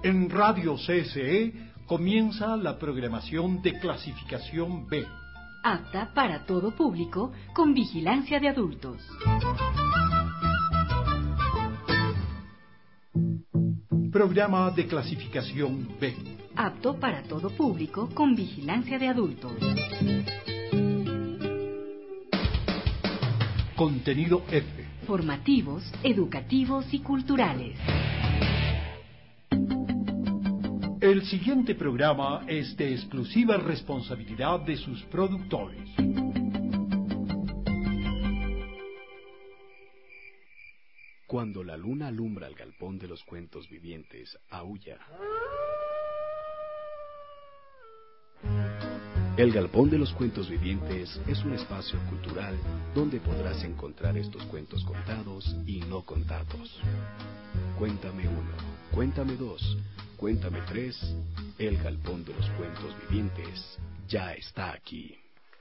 En Radio CSE comienza la programación de clasificación B. Apta para todo público, con vigilancia de adultos. Programa de clasificación B. Apto para todo público, con vigilancia de adultos. Contenido F. Formativos, educativos y culturales. El siguiente programa es de exclusiva responsabilidad de sus productores. Cuando la luna alumbra el galpón de los cuentos vivientes, aúlla. El Galpón de los Cuentos Vivientes es un espacio cultural donde podrás encontrar estos cuentos contados y no contados. Cuéntame uno, cuéntame dos, cuéntame tres. El Galpón de los Cuentos Vivientes ya está aquí.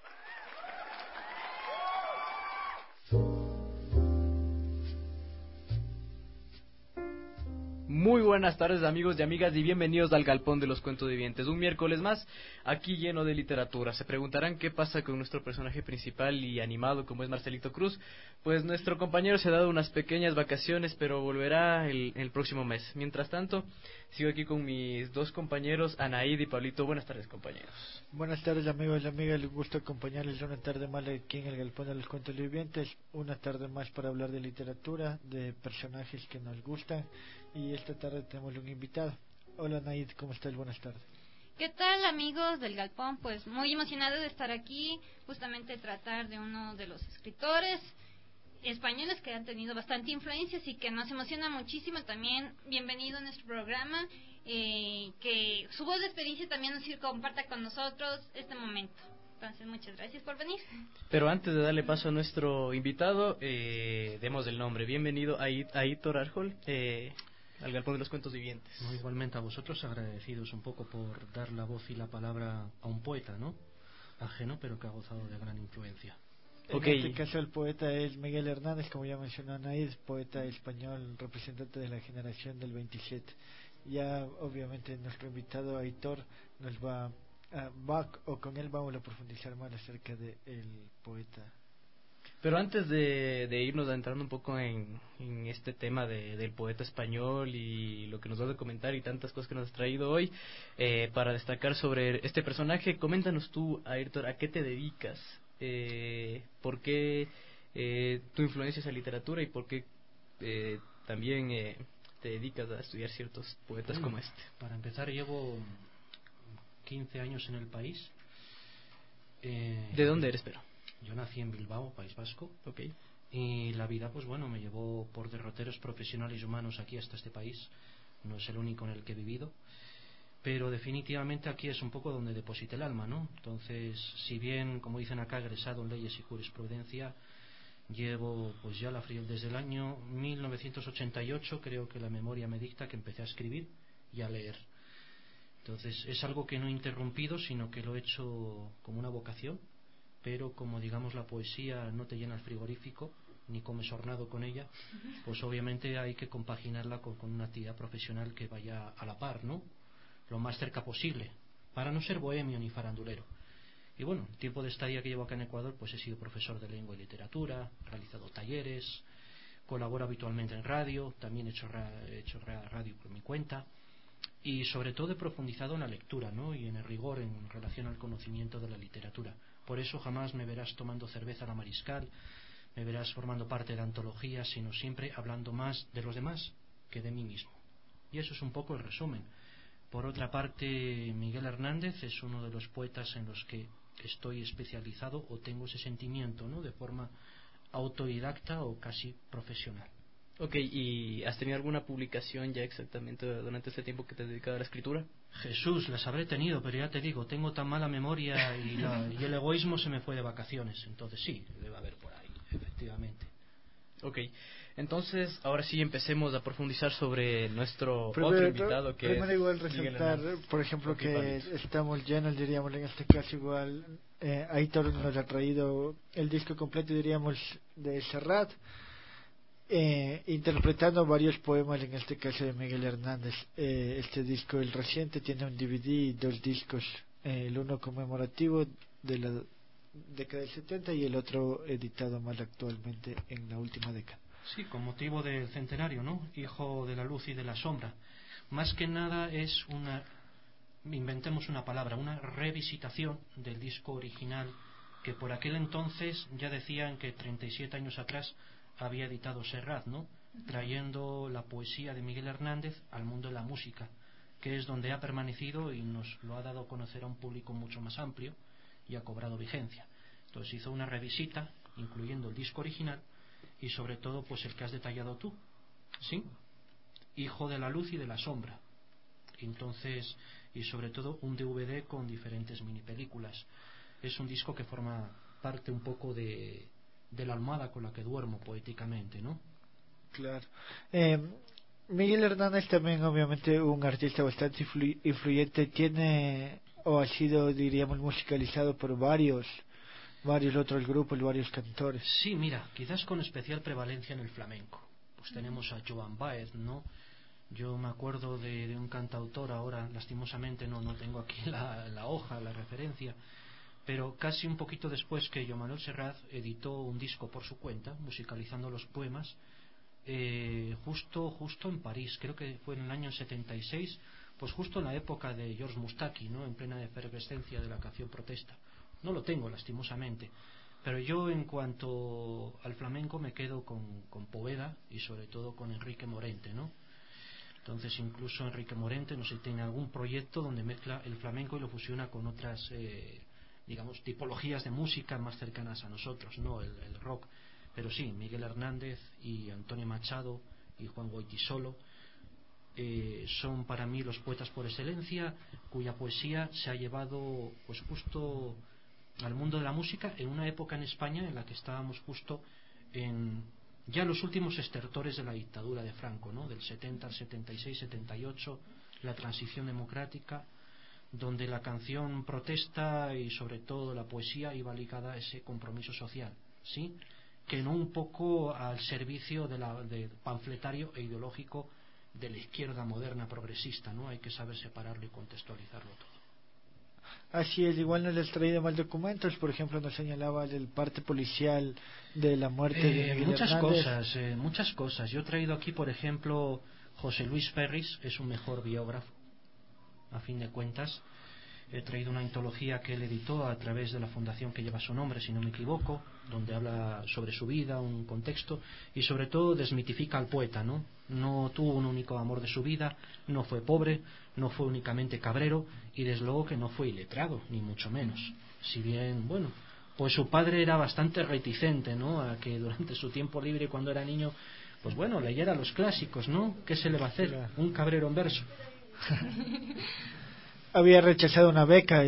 Muy buenas tardes, amigos y amigas, y bienvenidos al Galpón de los Cuentos Vivientes. Un miércoles más, aquí lleno de literatura. Se preguntarán qué pasa con nuestro personaje principal y animado como es Marcelito Cruz. Pues nuestro compañero se ha dado unas pequeñas vacaciones, pero volverá el próximo mes. Mientras tanto, sigo aquí con mis dos compañeros, Anaid y Pablito. Buenas tardes, compañeros. Buenas tardes, amigos y amigas. Les gusta acompañarles una tarde más aquí en el Galpón de los Cuentos Vivientes. Una tarde más para hablar de literatura, de personajes que nos gustan. Y esta tarde tenemos un invitado. Hola, Naid, ¿cómo estás? Buenas tardes. ¿Qué tal, amigos del Galpón? Pues muy emocionado de estar aquí, justamente tratar de uno de los escritores españoles que han tenido bastante influencia, así que nos emociona muchísimo también. Bienvenido a nuestro programa, que su voz de experiencia también nos comparta con nosotros este momento. Entonces, muchas gracias por venir. Pero antes de darle paso a nuestro invitado, demos el nombre. Bienvenido a Aitor Arjol, al Galpón de los Cuentos Vivientes. No, igualmente a vosotros, agradecidos un poco por dar la voz y la palabra a un poeta, ¿no? Ajeno, pero que ha gozado de gran influencia. En este caso el poeta es Miguel Hernández, como ya mencionó Anaid, poeta español, representante de la generación del 27. Ya obviamente nuestro invitado Aitor nos va con él vamos a profundizar más acerca del poeta. Pero antes de irnos adentrando un poco en este tema del poeta español y lo que nos vas a comentar y tantas cosas que nos has traído hoy, para destacar sobre este personaje, coméntanos tú, Ayrton, ¿a qué te dedicas? ¿Por qué tu influencia es la literatura y por qué también te dedicas a estudiar ciertos poetas como este? Para empezar, llevo 15 años en el país. ¿De dónde eres, pero? Yo nací en Bilbao, País Vasco. Okay. Y la vida, pues bueno, me llevó por derroteros profesionales y humanos aquí hasta este país. No es el único en el que he vivido, pero definitivamente aquí es un poco donde deposité el alma, ¿no? Entonces, si bien, como dicen acá, egresado en leyes y jurisprudencia, llevo pues ya desde el año 1988, creo que la memoria me dicta, que empecé a escribir y a leer. Entonces es algo que no he interrumpido, sino que lo he hecho como una vocación. Pero como digamos la poesía no te llena el frigorífico ni comes hornado con ella, pues obviamente hay que compaginarla con una actividad profesional que vaya a la par, ¿no? Lo más cerca posible, para no ser bohemio ni farandulero. Y bueno, el tiempo de estadía que llevo acá en Ecuador, pues he sido profesor de lengua y literatura, he realizado talleres, colaboro habitualmente en radio, también he hecho radio por mi cuenta, y sobre todo he profundizado en la lectura, ¿no? Y en el rigor en relación al conocimiento de la literatura. Por eso jamás me verás tomando cerveza a la Mariscal, me verás formando parte de antologías, sino siempre hablando más de los demás que de mí mismo. Y eso es un poco el resumen. Por otra parte, Miguel Hernández es uno de los poetas en los que estoy especializado o tengo ese sentimiento, ¿no? De forma autodidacta o casi profesional. Ok, ¿y has tenido alguna publicación ya exactamente durante este tiempo que te has dedicado a la escritura? Jesús, las habré tenido, pero ya te digo, tengo tan mala memoria y el egoísmo se me fue de vacaciones. Entonces sí, debe haber por ahí, efectivamente. Ok, entonces ahora sí empecemos a profundizar sobre nuestro otro invitado que primero es igual resaltar, por ejemplo, que estamos llenos, diríamos en este caso igual, Aitor nos ha traído el disco completo, diríamos, de Serrat. interpretando varios poemas, en este caso de Miguel Hernández. Este disco, el reciente, tiene un DVD y dos discos, el uno conmemorativo de la década del 70 y el otro editado más actualmente en la última década. Sí, con motivo del centenario, ¿no? Hijo de la luz y de la sombra. Más que nada es inventemos una palabra, una revisitación del disco original que por aquel entonces ya decían que 37 años atrás había editado Serrat, ¿no? Trayendo la poesía de Miguel Hernández al mundo de la música, que es donde ha permanecido y nos lo ha dado a conocer a un público mucho más amplio y ha cobrado vigencia. Entonces hizo una revisita, incluyendo el disco original y sobre todo pues el que has detallado tú, ¿sí? Hijo de la luz y de la sombra. Entonces, y sobre todo un DVD con diferentes mini películas. Es un disco que forma parte un poco de la almohada con la que duermo poéticamente, ¿no? Claro. Miguel Hernández también, obviamente, un artista bastante influyente, tiene o ha sido, diríamos, musicalizado por varios otros grupos, varios cantores. Sí, mira, quizás con especial prevalencia en el flamenco. Pues tenemos a Joan Baez, ¿no? Yo me acuerdo de un cantautor, ahora lastimosamente no tengo aquí la hoja, la referencia, pero casi un poquito después que Joan Manuel Serrat editó un disco por su cuenta, musicalizando los poemas, justo en París, creo que fue en el año 76, pues justo en la época de Georges Moustaki, ¿no? En plena efervescencia de la canción protesta. No lo tengo, lastimosamente, pero yo en cuanto al flamenco me quedo con Poveda y sobre todo con Enrique Morente, ¿no? Entonces incluso Enrique Morente, no sé si tiene algún proyecto donde mezcla el flamenco y lo fusiona con otras digamos tipologías de música más cercanas a nosotros, no el rock. Pero sí, Miguel Hernández y Antonio Machado y Juan Goytisolo son para mí los poetas por excelencia, cuya poesía se ha llevado pues justo al mundo de la música en una época en España en la que estábamos justo en ya los últimos estertores de la dictadura de Franco, ¿no? Del 70 al 76, 78, la transición democrática, donde la canción protesta y sobre todo la poesía iba ligada a ese compromiso social, ¿sí? Que no un poco al servicio del panfletario e ideológico de la izquierda moderna progresista, ¿no? Hay que saber separarlo y contextualizarlo todo. Así es, igual nos has traído más documentos, por ejemplo nos señalaba el parte policial de la muerte de Miguel Hernández. Muchas cosas. Yo he traído aquí, por ejemplo, José Luis Ferris, es un mejor biógrafo, a fin de cuentas. He traído una antología que él editó a través de la fundación que lleva su nombre, si no me equivoco, donde habla sobre su vida, un contexto, y sobre todo desmitifica al poeta, ¿no? No tuvo un único amor de su vida, no fue pobre, no fue únicamente cabrero, y desde luego que no fue iletrado, ni mucho menos. Si bien, bueno, pues su padre era bastante reticente, ¿no? A que durante su tiempo libre, cuando era niño, pues bueno, leyera los clásicos, ¿no? ¿Qué se le va a hacer? Un cabrero en verso. Había rechazado una beca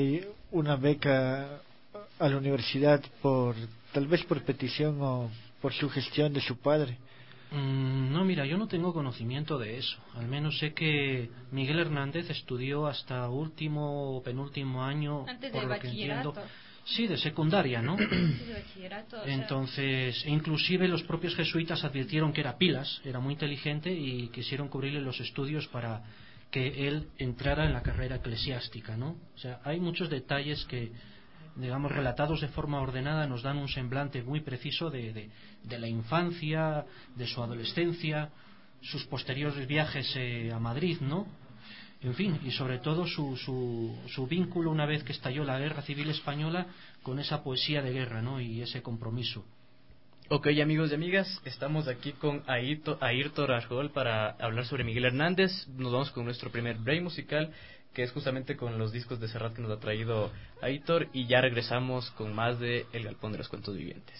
a la universidad tal vez por petición o por sugestión de su padre. No, mira, yo no tengo conocimiento de eso. Al menos sé que Miguel Hernández estudió hasta último o penúltimo año, antes por de lo que bachillerato. entiendo. Sí, de secundaria, ¿no? De bachillerato, entonces, inclusive los propios jesuitas advirtieron que era pilas, era muy inteligente y quisieron cubrirle los estudios para que él entrara en la carrera eclesiástica, ¿no? O sea, hay muchos detalles que, digamos, relatados de forma ordenada, nos dan un semblante muy preciso de la infancia, de su adolescencia, sus posteriores viajes a Madrid, ¿no? En fin, y sobre todo su vínculo una vez que estalló la Guerra Civil Española con esa poesía de guerra, ¿no? Y ese compromiso. Ok, amigos y amigas, estamos aquí con Ayrton Rajol para hablar sobre Miguel Hernández. Nos vamos con nuestro primer break musical, que es justamente con los discos de Serrat que nos ha traído Ayrton, y ya regresamos con más de El Galpón de los Cuentos Vivientes.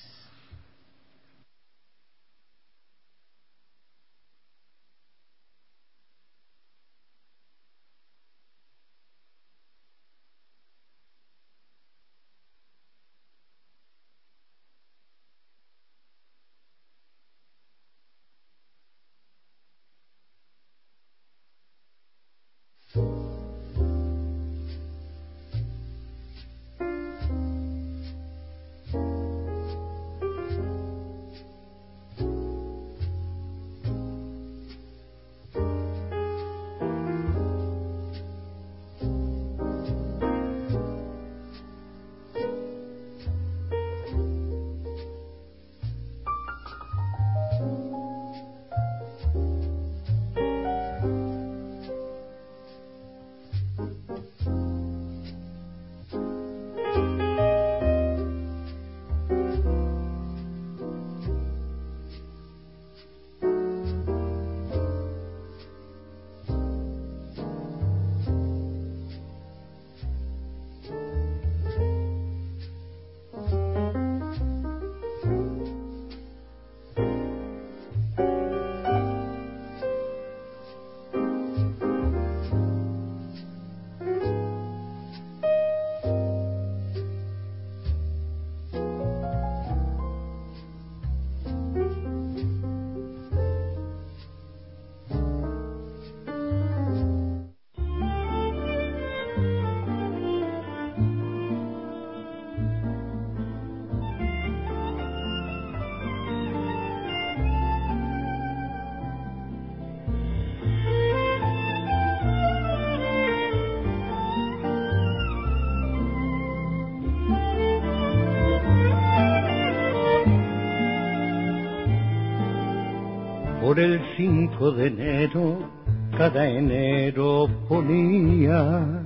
Por el 5 de enero, cada enero ponía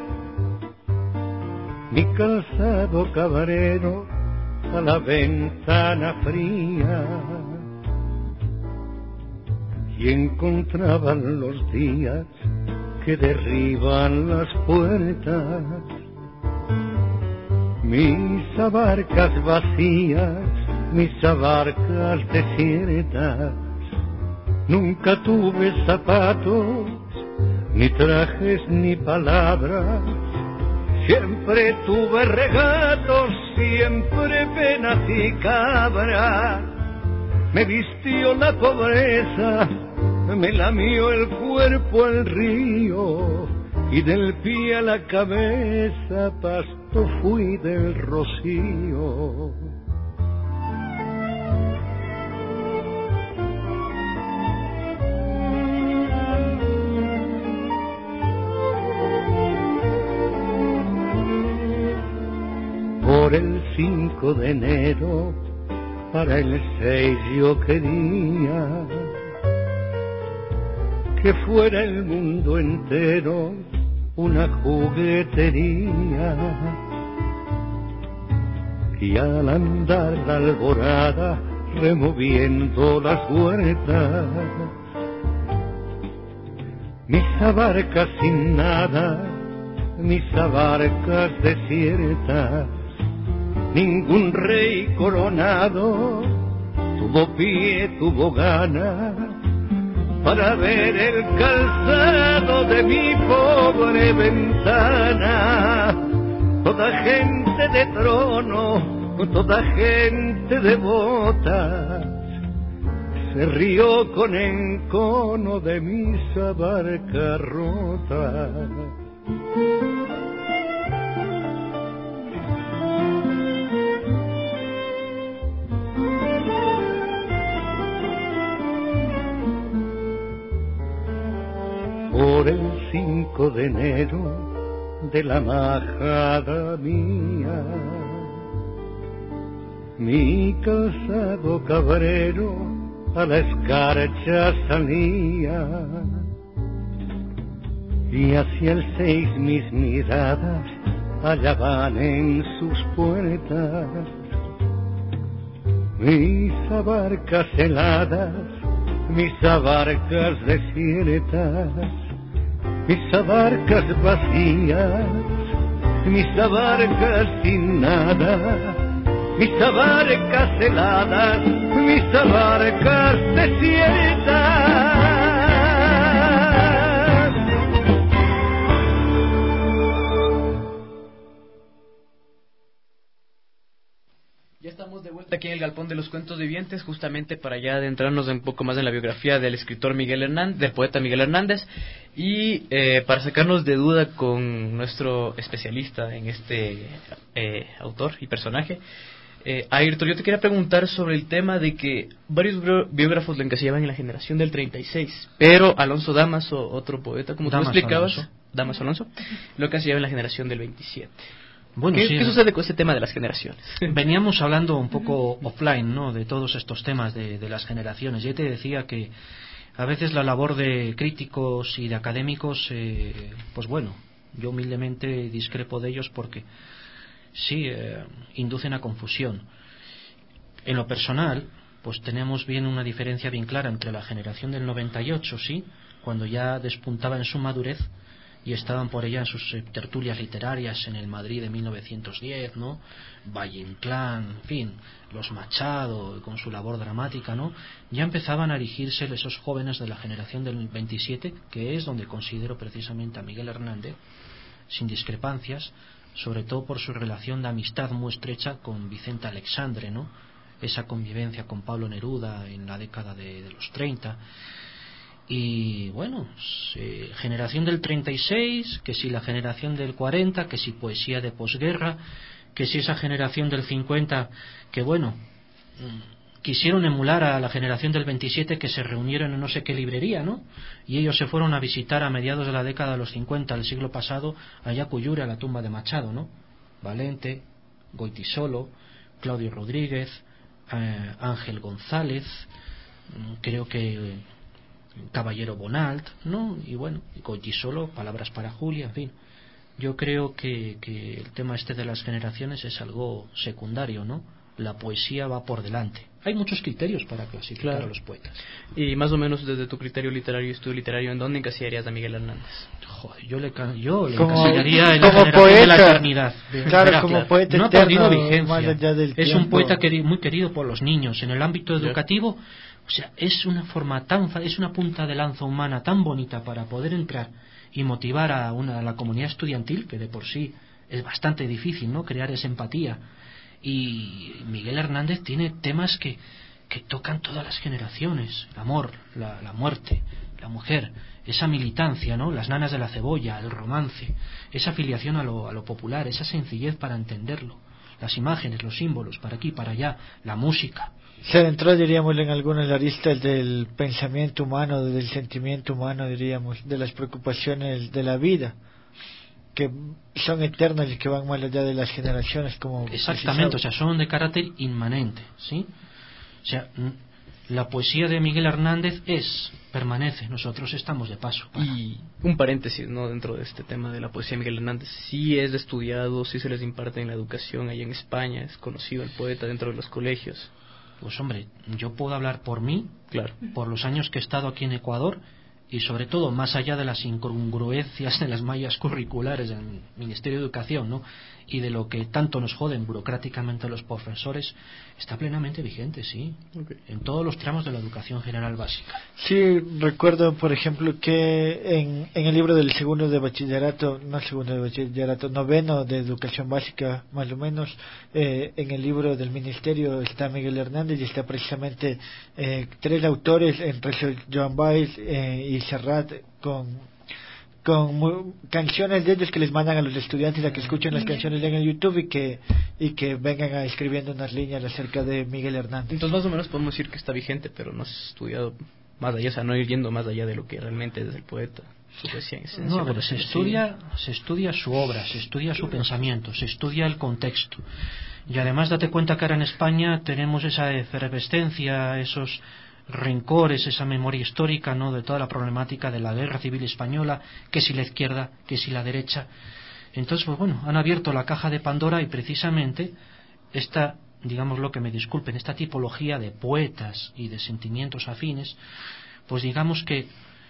mi calzado cabrero a la ventana fría y encontraban los días que derriban las puertas, mis abarcas vacías, mis abarcas desiertas. Nunca tuve zapatos, ni trajes, ni palabras. Siempre tuve regalos, siempre penas y cabras. Me vistió la pobreza, me lamió el cuerpo el río, y del pie a la cabeza pasto fui del rocío. Por el 5 de enero, para el 6 yo quería que fuera el mundo entero una juguetería. Y al andar la alborada removiendo las huertas, mis abarcas sin nada, mis abarcas desiertas. Ningún rey coronado tuvo pie, tuvo gana para ver el calzado de mi pobre ventana. Toda gente de trono, toda gente de botas, se rió con encono de mis abarcas rotas. Por el 5 de enero de la majada mía, mi calzado cabrero a la escarcha salía, y hacia el 6 mis miradas allá van en sus puertas, mis abarcas heladas, mis abarcas desiertas, mis abarcas vacías, mis abarcas sin nada, mis abarcas heladas, mis abarcas desiertas. Ya estamos de vuelta aquí en el Galpón de los Cuentos Vivientes, justamente para ya adentrarnos un poco más en la biografía del escritor Miguel Hernández, del poeta Miguel Hernández, y para sacarnos de duda con nuestro especialista en este autor y personaje, Ayrton, yo te quería preguntar sobre el tema de que varios biógrafos lo encasillaban en la generación del 36, pero Alonso Dámaso, otro poeta, como tú explicabas, Dámaso Alonso, lo encasillaba en la generación del 27. Bueno, ¿Qué sucede con ese tema de las generaciones? Veníamos hablando un poco offline, ¿no?, de todos estos temas de las generaciones. Yo te decía que a veces la labor de críticos y de académicos, pues bueno, yo humildemente discrepo de ellos porque sí, inducen a confusión. En lo personal, pues tenemos bien una diferencia bien clara entre la generación del 98, sí, cuando ya despuntaba en su madurez y estaban por ella en sus tertulias literarias en el Madrid de 1910, ¿no? Valle Inclán, en fin, los Machado con su labor dramática, ¿no? Ya empezaban a erigirse esos jóvenes de la generación del 27, que es donde considero precisamente a Miguel Hernández, sin discrepancias, sobre todo por su relación de amistad muy estrecha con Vicente Alexandre, ¿no? Esa convivencia con Pablo Neruda en la década de los 30. Y bueno, generación del 36, que si la generación del 40, que si poesía de posguerra, que si esa generación del 50, que bueno, quisieron emular a la generación del 27, que se reunieron en no sé qué librería, ¿no? Y ellos se fueron a visitar a mediados de la década de los 50 del siglo pasado a Yacuyure, a la tumba de Machado, ¿no? Valente, Goitisolo, Claudio Rodríguez, Ángel González, creo que Caballero Bonald, ¿no? Y bueno, Goytisolo, Palabras para Julia, en fin. Yo creo que el tema este de las generaciones es algo secundario, ¿no? La poesía va por delante. Hay muchos criterios para clasificar a los poetas. Y más o menos desde tu criterio literario y estudio literario, ¿en dónde encasillarías a Miguel Hernández? Joder, yo le encasillaría en la como generación poeta, de la eternidad. Claro, como poeta no ha eterno, perdido vigencia. más allá del es tiempo. un poeta muy querido por los niños. En el ámbito educativo, o sea, es una forma es una punta de lanza humana tan bonita para poder entrar y motivar a la comunidad estudiantil, que de por sí es bastante difícil, ¿no? Crear esa empatía. Y Miguel Hernández tiene temas que tocan todas las generaciones: el amor, la muerte, la mujer, esa militancia, ¿no? Las nanas de la cebolla, el romance, esa afiliación a lo popular, esa sencillez para entenderlo, las imágenes, los símbolos, para aquí, para allá, la música. Se adentró, diríamos, en algunas aristas del pensamiento humano, del sentimiento humano, diríamos, de las preocupaciones de la vida, que son eternas y que van más allá de las generaciones, como exactamente, o sea, son de carácter inmanente, ¿sí? O sea, la poesía de Miguel Hernández permanece, nosotros estamos de paso. Y un paréntesis, ¿no? Dentro de este tema de la poesía de Miguel Hernández, sí es estudiado, sí se les imparte en la educación allá en España, es conocido el poeta dentro de los colegios. Pues hombre, yo puedo hablar por mí, claro, por los años que he estado aquí en Ecuador, y sobre todo más allá de las incongruencias de las mallas curriculares del Ministerio de Educación, ¿no? Y de lo que tanto nos joden burocráticamente los profesores, está plenamente vigente, sí, en todos los tramos de la educación general básica. Sí, recuerdo, por ejemplo, que en el libro del noveno de educación básica, más o menos, en el libro del Ministerio está Miguel Hernández y está precisamente 3 autores, entre ellos Joan Baez y Serrat, con canciones de ellos que les mandan a los estudiantes a que escuchen las canciones en el YouTube y que vengan escribiendo unas líneas acerca de Miguel Hernández. Entonces más o menos podemos decir que está vigente, pero no has estudiado más allá, o sea, no ir yendo más allá de lo que realmente es el poeta, su poesía en esencia. No, pero se estudia su obra, se estudia su pensamiento, se estudia el contexto. Y además date cuenta que ahora en España tenemos esa efervescencia, esos rencores, esa memoria histórica, ¿no? De toda la problemática de la guerra civil española, que si la izquierda, que si la derecha. Entonces, pues bueno, han abierto la caja de Pandora y precisamente esta, digámoslo, que me disculpen, esta tipología de poetas y de sentimientos afines, pues digamos que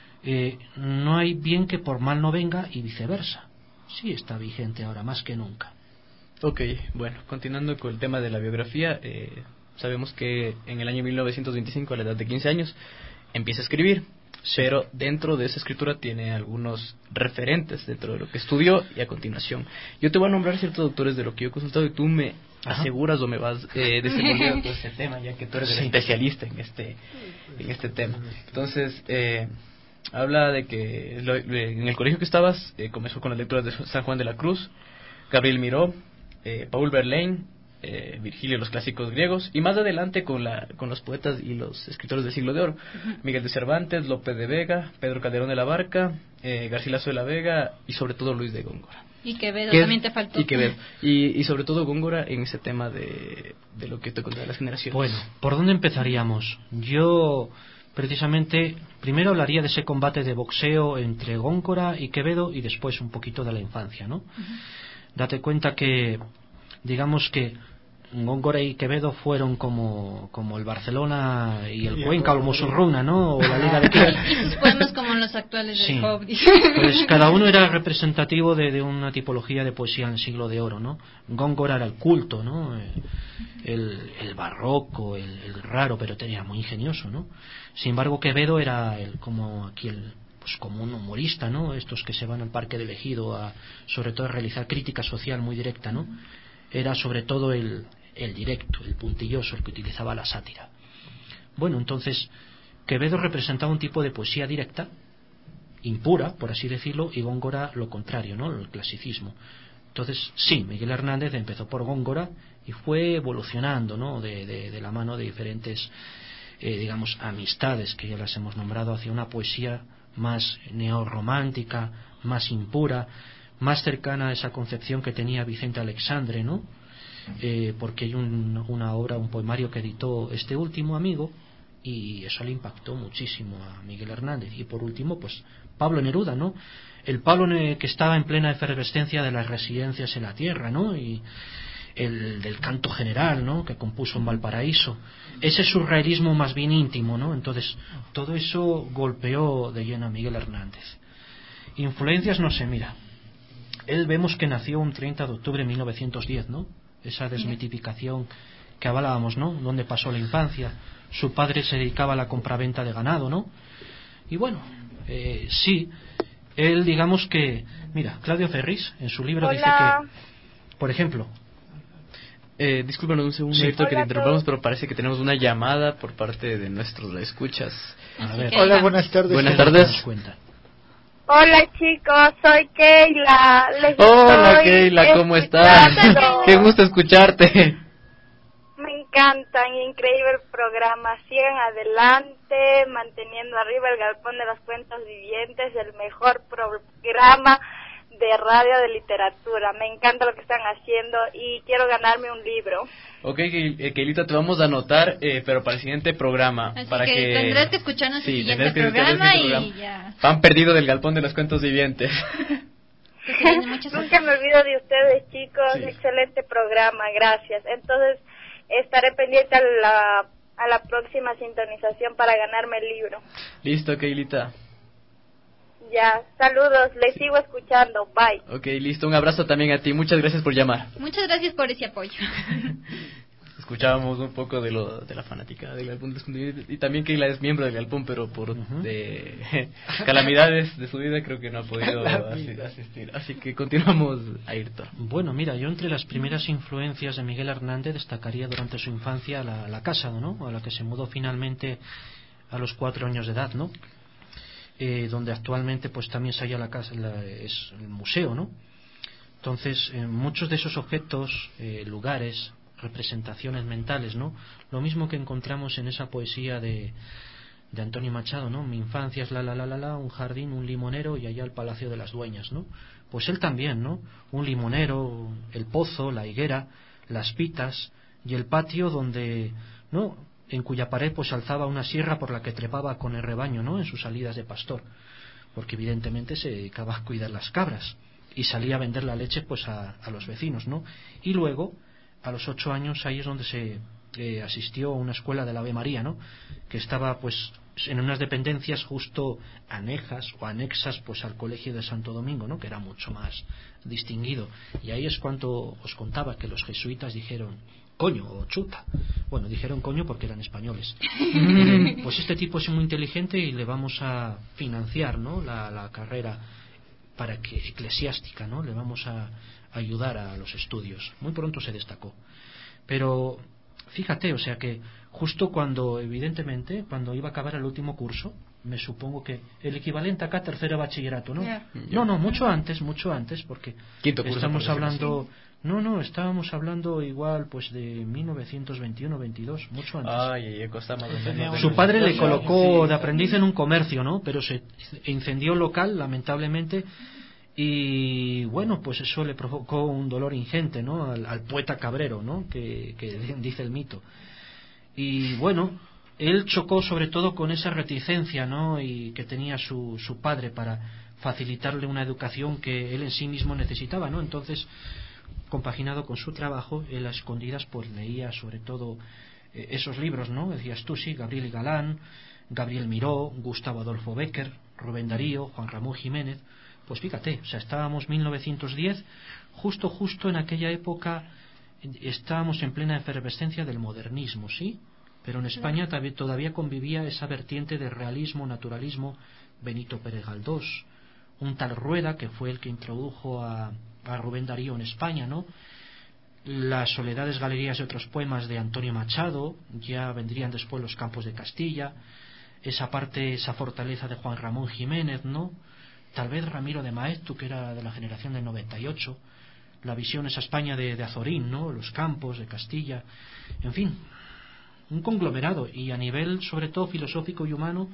no hay bien que por mal no venga y viceversa. Sí está vigente ahora más que nunca. Ok, bueno, continuando con el tema de la biografía, sabemos que en el año 1925, a la edad de 15 años, empieza a escribir, pero dentro de esa escritura tiene algunos referentes dentro de lo que estudió y a continuación. Yo te voy a nombrar ciertos autores de lo que yo he consultado y tú me aseguras o me vas desenvolviendo todo este tema, ya que tú eres el especialista en este tema. Entonces, habla de que en el colegio que estabas comenzó con las lecturas de San Juan de la Cruz, Gabriel Miró, Paul Verlaine, Virgilio, los clásicos griegos, y más adelante con los poetas y los escritores del siglo de oro, Miguel de Cervantes, Lope de Vega, Pedro Calderón de la Barca, Garcilaso de la Vega y sobre todo Luis de Góngora. Y Quevedo también te faltó. Y Quevedo. Y sobre todo Góngora en ese tema de lo que te conté de las generaciones. Bueno, ¿por dónde empezaríamos? Yo precisamente primero hablaría de ese combate de boxeo entre Góngora y Quevedo y después un poquito de la infancia, ¿no? Date cuenta que, digamos que Góngora y Quevedo fueron como el Barcelona y el Cuenca o el Musurruna, ¿no? O la Liga de Quito. Y sus poemas como los actuales del Job. Pues cada uno era representativo de una tipología de poesía en el siglo de oro, ¿no? Góngora era el culto, ¿no? El barroco, el raro, pero tenía muy ingenioso, ¿no? Sin embargo, Quevedo era como un humorista, ¿no? Estos que se van al Parque del Ejido sobre todo a realizar crítica social muy directa, ¿no? Era sobre todo el directo, el puntilloso, el que utilizaba la sátira. Bueno, entonces Quevedo representaba un tipo de poesía directa, impura, por así decirlo, y Góngora lo contrario, ¿no? El clasicismo. Entonces, sí, Miguel Hernández empezó por Góngora y fue evolucionando, ¿no? De la mano de diferentes, digamos, amistades que ya las hemos nombrado, hacia una poesía más neorromántica, más impura, más cercana a esa concepción que tenía Vicente Alexandre, ¿no? Porque hay una obra, un poemario que editó este último amigo, y eso le impactó muchísimo a Miguel Hernández. Y por último, pues Pablo Neruda, ¿no? El Pablo que estaba en plena efervescencia de las residencias en la tierra, ¿no? Y el del canto general, ¿no? Que compuso en Valparaíso, ese surrealismo más bien íntimo, ¿no? Entonces todo eso golpeó de lleno a Miguel Hernández. Influencias, no sé, mira, él vemos que nació un 30 de octubre de 1910, ¿no? Esa desmitificación que avalábamos, ¿no? Donde pasó la infancia. Su padre se dedicaba a la compraventa de ganado, ¿no? Y bueno, sí, él, digamos que, mira, Claudio Ferris en su libro dice que, por ejemplo, discúlpanos un segundo, sí. Que te interrumpamos, pero parece que tenemos una llamada por parte de nuestros escuchas. A ver. Hola, buenas tardes. Buenas tardes. Hola chicos, soy Keila. Hola Keila, ¿cómo estás? Qué gusto escucharte. Me encantan, increíble el programa. Sigan adelante, manteniendo arriba el Galpón de los Cuentos Vivientes, el mejor programa de radio de literatura. Me encanta lo que están haciendo y quiero ganarme un libro. Ok, Keilita, te vamos a anotar, pero para el siguiente programa. Así para que tendrás que escucharnos el siguiente programa y ya. Pan perdido del Galpón de los Cuentos Vivientes. Nunca me olvido de ustedes, chicos. Sí. Excelente programa, gracias. Entonces, estaré pendiente a la próxima sintonización para ganarme el libro. Listo, Keilita. Ya, saludos, les sigo escuchando, bye. Ok, listo, un abrazo también a ti, muchas gracias por llamar. Muchas gracias por ese apoyo. Escuchábamos un poco de la fanática del Galpón y también que ella es miembro del Galpón, pero por de calamidades de su vida creo que no ha podido asistir. Así que continuamos, Ayrton. Bueno, mira, yo entre las primeras influencias de Miguel Hernández destacaría durante su infancia la casa, ¿no? A la que se mudó finalmente a los 4 años de edad, ¿no? Donde actualmente pues también se halla la casa, es el museo, ¿no? Entonces muchos de esos objetos, lugares, representaciones mentales, ¿no? Lo mismo que encontramos en esa poesía de Antonio Machado, ¿no? Mi infancia es un jardín, un limonero y allá el palacio de las dueñas, ¿no? Pues él también, ¿no? Un limonero, el pozo, la higuera, las pitas y el patio donde, ¿no? En cuya pared pues alzaba una sierra por la que trepaba con el rebaño, ¿no? En sus salidas de pastor, porque evidentemente se dedicaba a cuidar las cabras y salía a vender la leche pues a los vecinos, ¿no? Y luego a los 8 años ahí es donde se asistió a una escuela de la Ave María, ¿no? Que estaba pues en unas dependencias justo anexas pues al colegio de Santo Domingo, ¿no? Que era mucho más distinguido. Y ahí es cuando os contaba que los jesuitas dijeron coño o chuta. Bueno, dijeron coño porque eran españoles. Pues este tipo es muy inteligente y le vamos a financiar, ¿no? la carrera para que eclesiástica, ¿no? Le vamos a ayudar a los estudios. Muy pronto se destacó. Pero fíjate, o sea que justo cuando iba a acabar el último curso, me supongo que el equivalente acá tercero bachillerato, ¿no? Yeah. No, mucho antes, porque quinto curso, estamos hablando. No, estábamos hablando igual pues de 1921-22, mucho antes. Su padre le colocó de aprendiz en un comercio, ¿no? Pero se incendió el local, lamentablemente, y bueno, pues eso le provocó un dolor ingente, ¿no? Al poeta Cabrero, ¿no? Que dice el mito. Y bueno, él chocó sobre todo con esa reticencia, ¿no? Y que tenía su padre para facilitarle una educación que él en sí mismo necesitaba, ¿no? Entonces, compaginado con su trabajo, él a escondidas pues leía sobre todo esos libros, ¿no? Decías tú, sí, Gabriel y Galán, Gabriel Miró, Gustavo Adolfo Bécquer, Rubén Darío, Juan Ramón Jiménez. Pues fíjate, o sea, estábamos 1910, justo en aquella época estábamos en plena efervescencia del modernismo, ¿sí? Pero en España todavía convivía esa vertiente de realismo, naturalismo, Benito Pérez Galdós, un tal Rueda que fue el que introdujo a Rubén Darío en España, ¿no? Las soledades, galerías y otros poemas de Antonio Machado, ya vendrían después los Campos de Castilla, esa fortaleza de Juan Ramón Jiménez, ¿no? Tal vez Ramiro de Maeztu, que era de la generación del 98, la visión esa España de Azorín, ¿no? Los Campos de Castilla, en fin, un conglomerado. Y a nivel sobre todo filosófico y humano,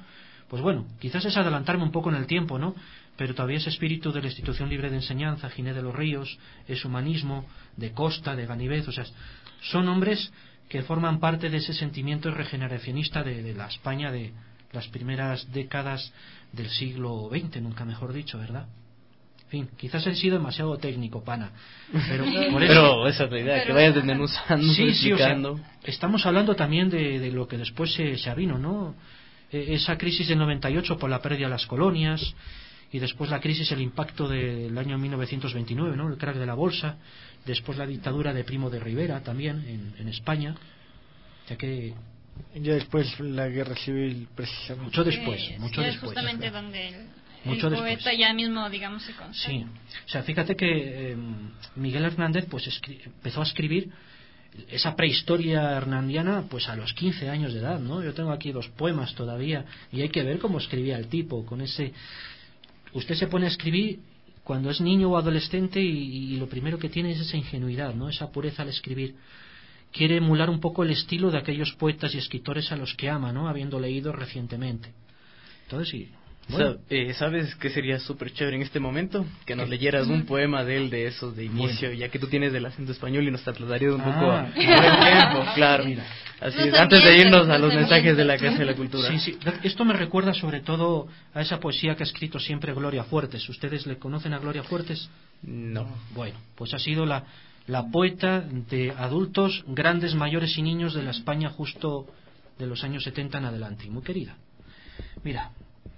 pues bueno, quizás es adelantarme un poco en el tiempo, ¿no? Pero todavía ese espíritu de la Institución Libre de Enseñanza, Ginés de los Ríos, es humanismo, de Costa, de Ganivet, o sea, son hombres que forman parte de ese sentimiento regeneracionista de la España de las primeras décadas del siglo XX, nunca mejor dicho, ¿verdad? En fin, quizás he sido demasiado técnico, pana, pero por eso... Pero esa es la idea, que vayas desmenuzando, sí, explicando. o sea, estamos hablando también de lo que después se avino, ¿no? Esa crisis del 98 por la pérdida de las colonias, y después la crisis, el impacto del año 1929, ¿no? El crack de la bolsa, después la dictadura de Primo de Rivera también en España, ya que... Ya después la guerra civil, precisamente. Mucho después. Es justamente donde el Mucho poeta después. ya mismo, digamos, se consagra. Sí, o sea, fíjate que Miguel Hernández pues empezó a escribir esa prehistoria hernandiana pues a los 15 años de edad, ¿no? Yo tengo aquí 2 poemas todavía y hay que ver cómo escribía el tipo, con ese... Usted se pone a escribir cuando es niño o adolescente y lo primero que tiene es esa ingenuidad, ¿no? Esa pureza al escribir. Quiere emular un poco el estilo de aquellos poetas y escritores a los que ama, ¿no? Habiendo leído recientemente. Entonces, sí. Bueno. ¿Sabes qué sería súper chévere en este momento? Que nos leyeras un poema de él, de esos de inicio, ya que tú tienes el acento español y nos trasladarías un poco por el tiempo, claro. Mira, así es, antes de irnos a los mensajes de la Casa de la Cultura. Sí, sí. Esto me recuerda sobre todo a esa poesía que ha escrito siempre Gloria Fuertes. ¿Ustedes le conocen a Gloria Fuertes? No. Bueno, pues ha sido la poeta de adultos, grandes, mayores y niños de la España justo de los años 70 en adelante, y muy querida. Mira,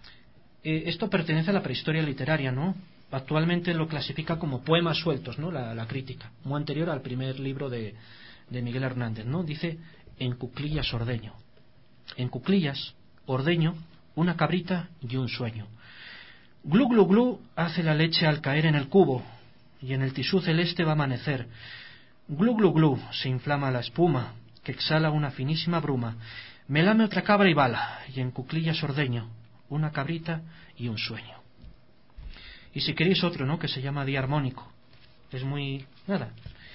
esto pertenece a la prehistoria literaria, ¿no? Actualmente lo clasifica como poemas sueltos, ¿no? La crítica, muy anterior al primer libro de Miguel Hernández, ¿no? Dice: en cuclillas ordeño. En cuclillas ordeño una cabrita y un sueño. Glu, glu, glu hace la leche al caer en el cubo, y en el tisú celeste va a amanecer. Glu, glu, glu se inflama la espuma, que exhala una finísima bruma. Me lame otra cabra y bala, y en cuclillas ordeño una cabrita y un sueño. Y si queréis otro, ¿no? Que se llama día armónico. Es muy... nada.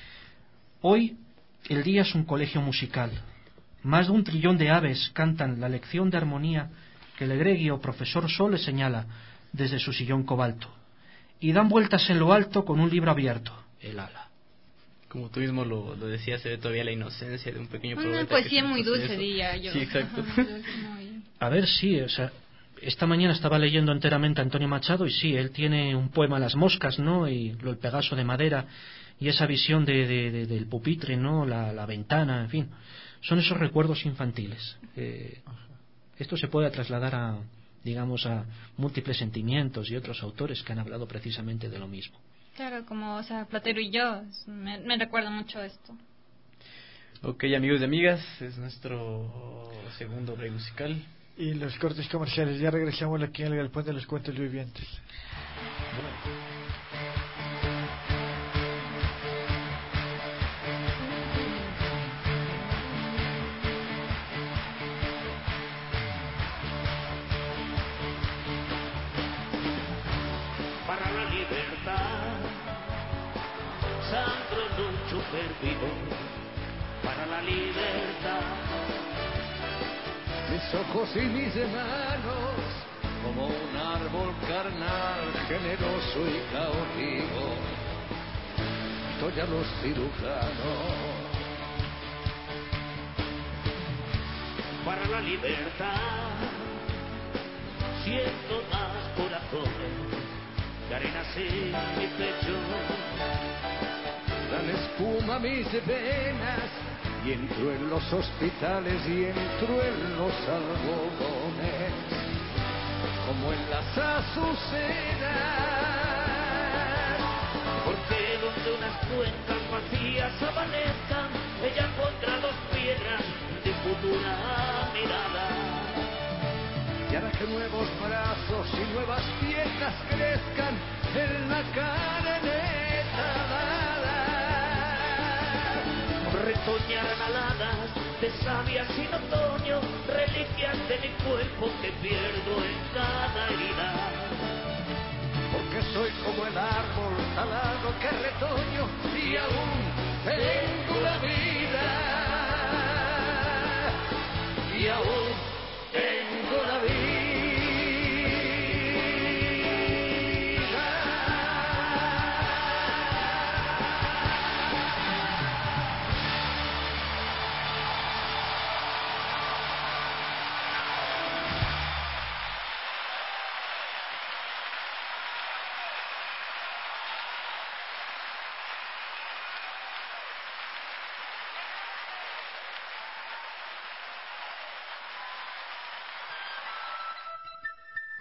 Hoy el día es un colegio musical. Más de 1 trillón de aves cantan la lección de armonía que el egregio profesor Sol le señala desde su sillón cobalto. Y dan vueltas en lo alto con un libro abierto, el ala. Como tú mismo lo decías, se ve todavía la inocencia de un pequeño Una poeta. poesía muy dulce, diría yo. Sí, exacto. A ver, sí, o sea, esta mañana estaba leyendo enteramente a Antonio Machado y sí, él tiene un poema, Las moscas, ¿no? Y el Pegaso de madera y esa visión del pupitre, ¿no? La ventana, en fin. Son esos recuerdos infantiles. Esto se puede trasladar a, digamos, a múltiples sentimientos y otros autores que han hablado precisamente de lo mismo. Claro, como, o sea, Platero y yo, me recuerda mucho a esto. Ok, amigos y amigas, es nuestro segundo break musical. Y los cortes comerciales, ya regresamos aquí al Galpón de los Cuentos Vivientes. Para la libertad, Sandro Lucho perdido. Para la libertad, mis ojos y mis manos, como un árbol carnal, generoso y cautivo, doy a los cirujanos. para la libertad, siento más corazones de arenas en mi pecho. Dan espuma mis venas y entro en los hospitales y entro en los algodones, como en las azucenas. Porque donde unas cuencas vacías amanezcan, ella pondrá 2 piedras de futura mirada. Y hará que nuevos brazos y nuevas piernas crezcan en la carneta dada. Retoñarán aladas de savia sin otoño, reliquias de mi cuerpo que pierdo en cada herida. Porque soy como el árbol talado que retoño y aún tengo la vida. Y aún tengo la vida.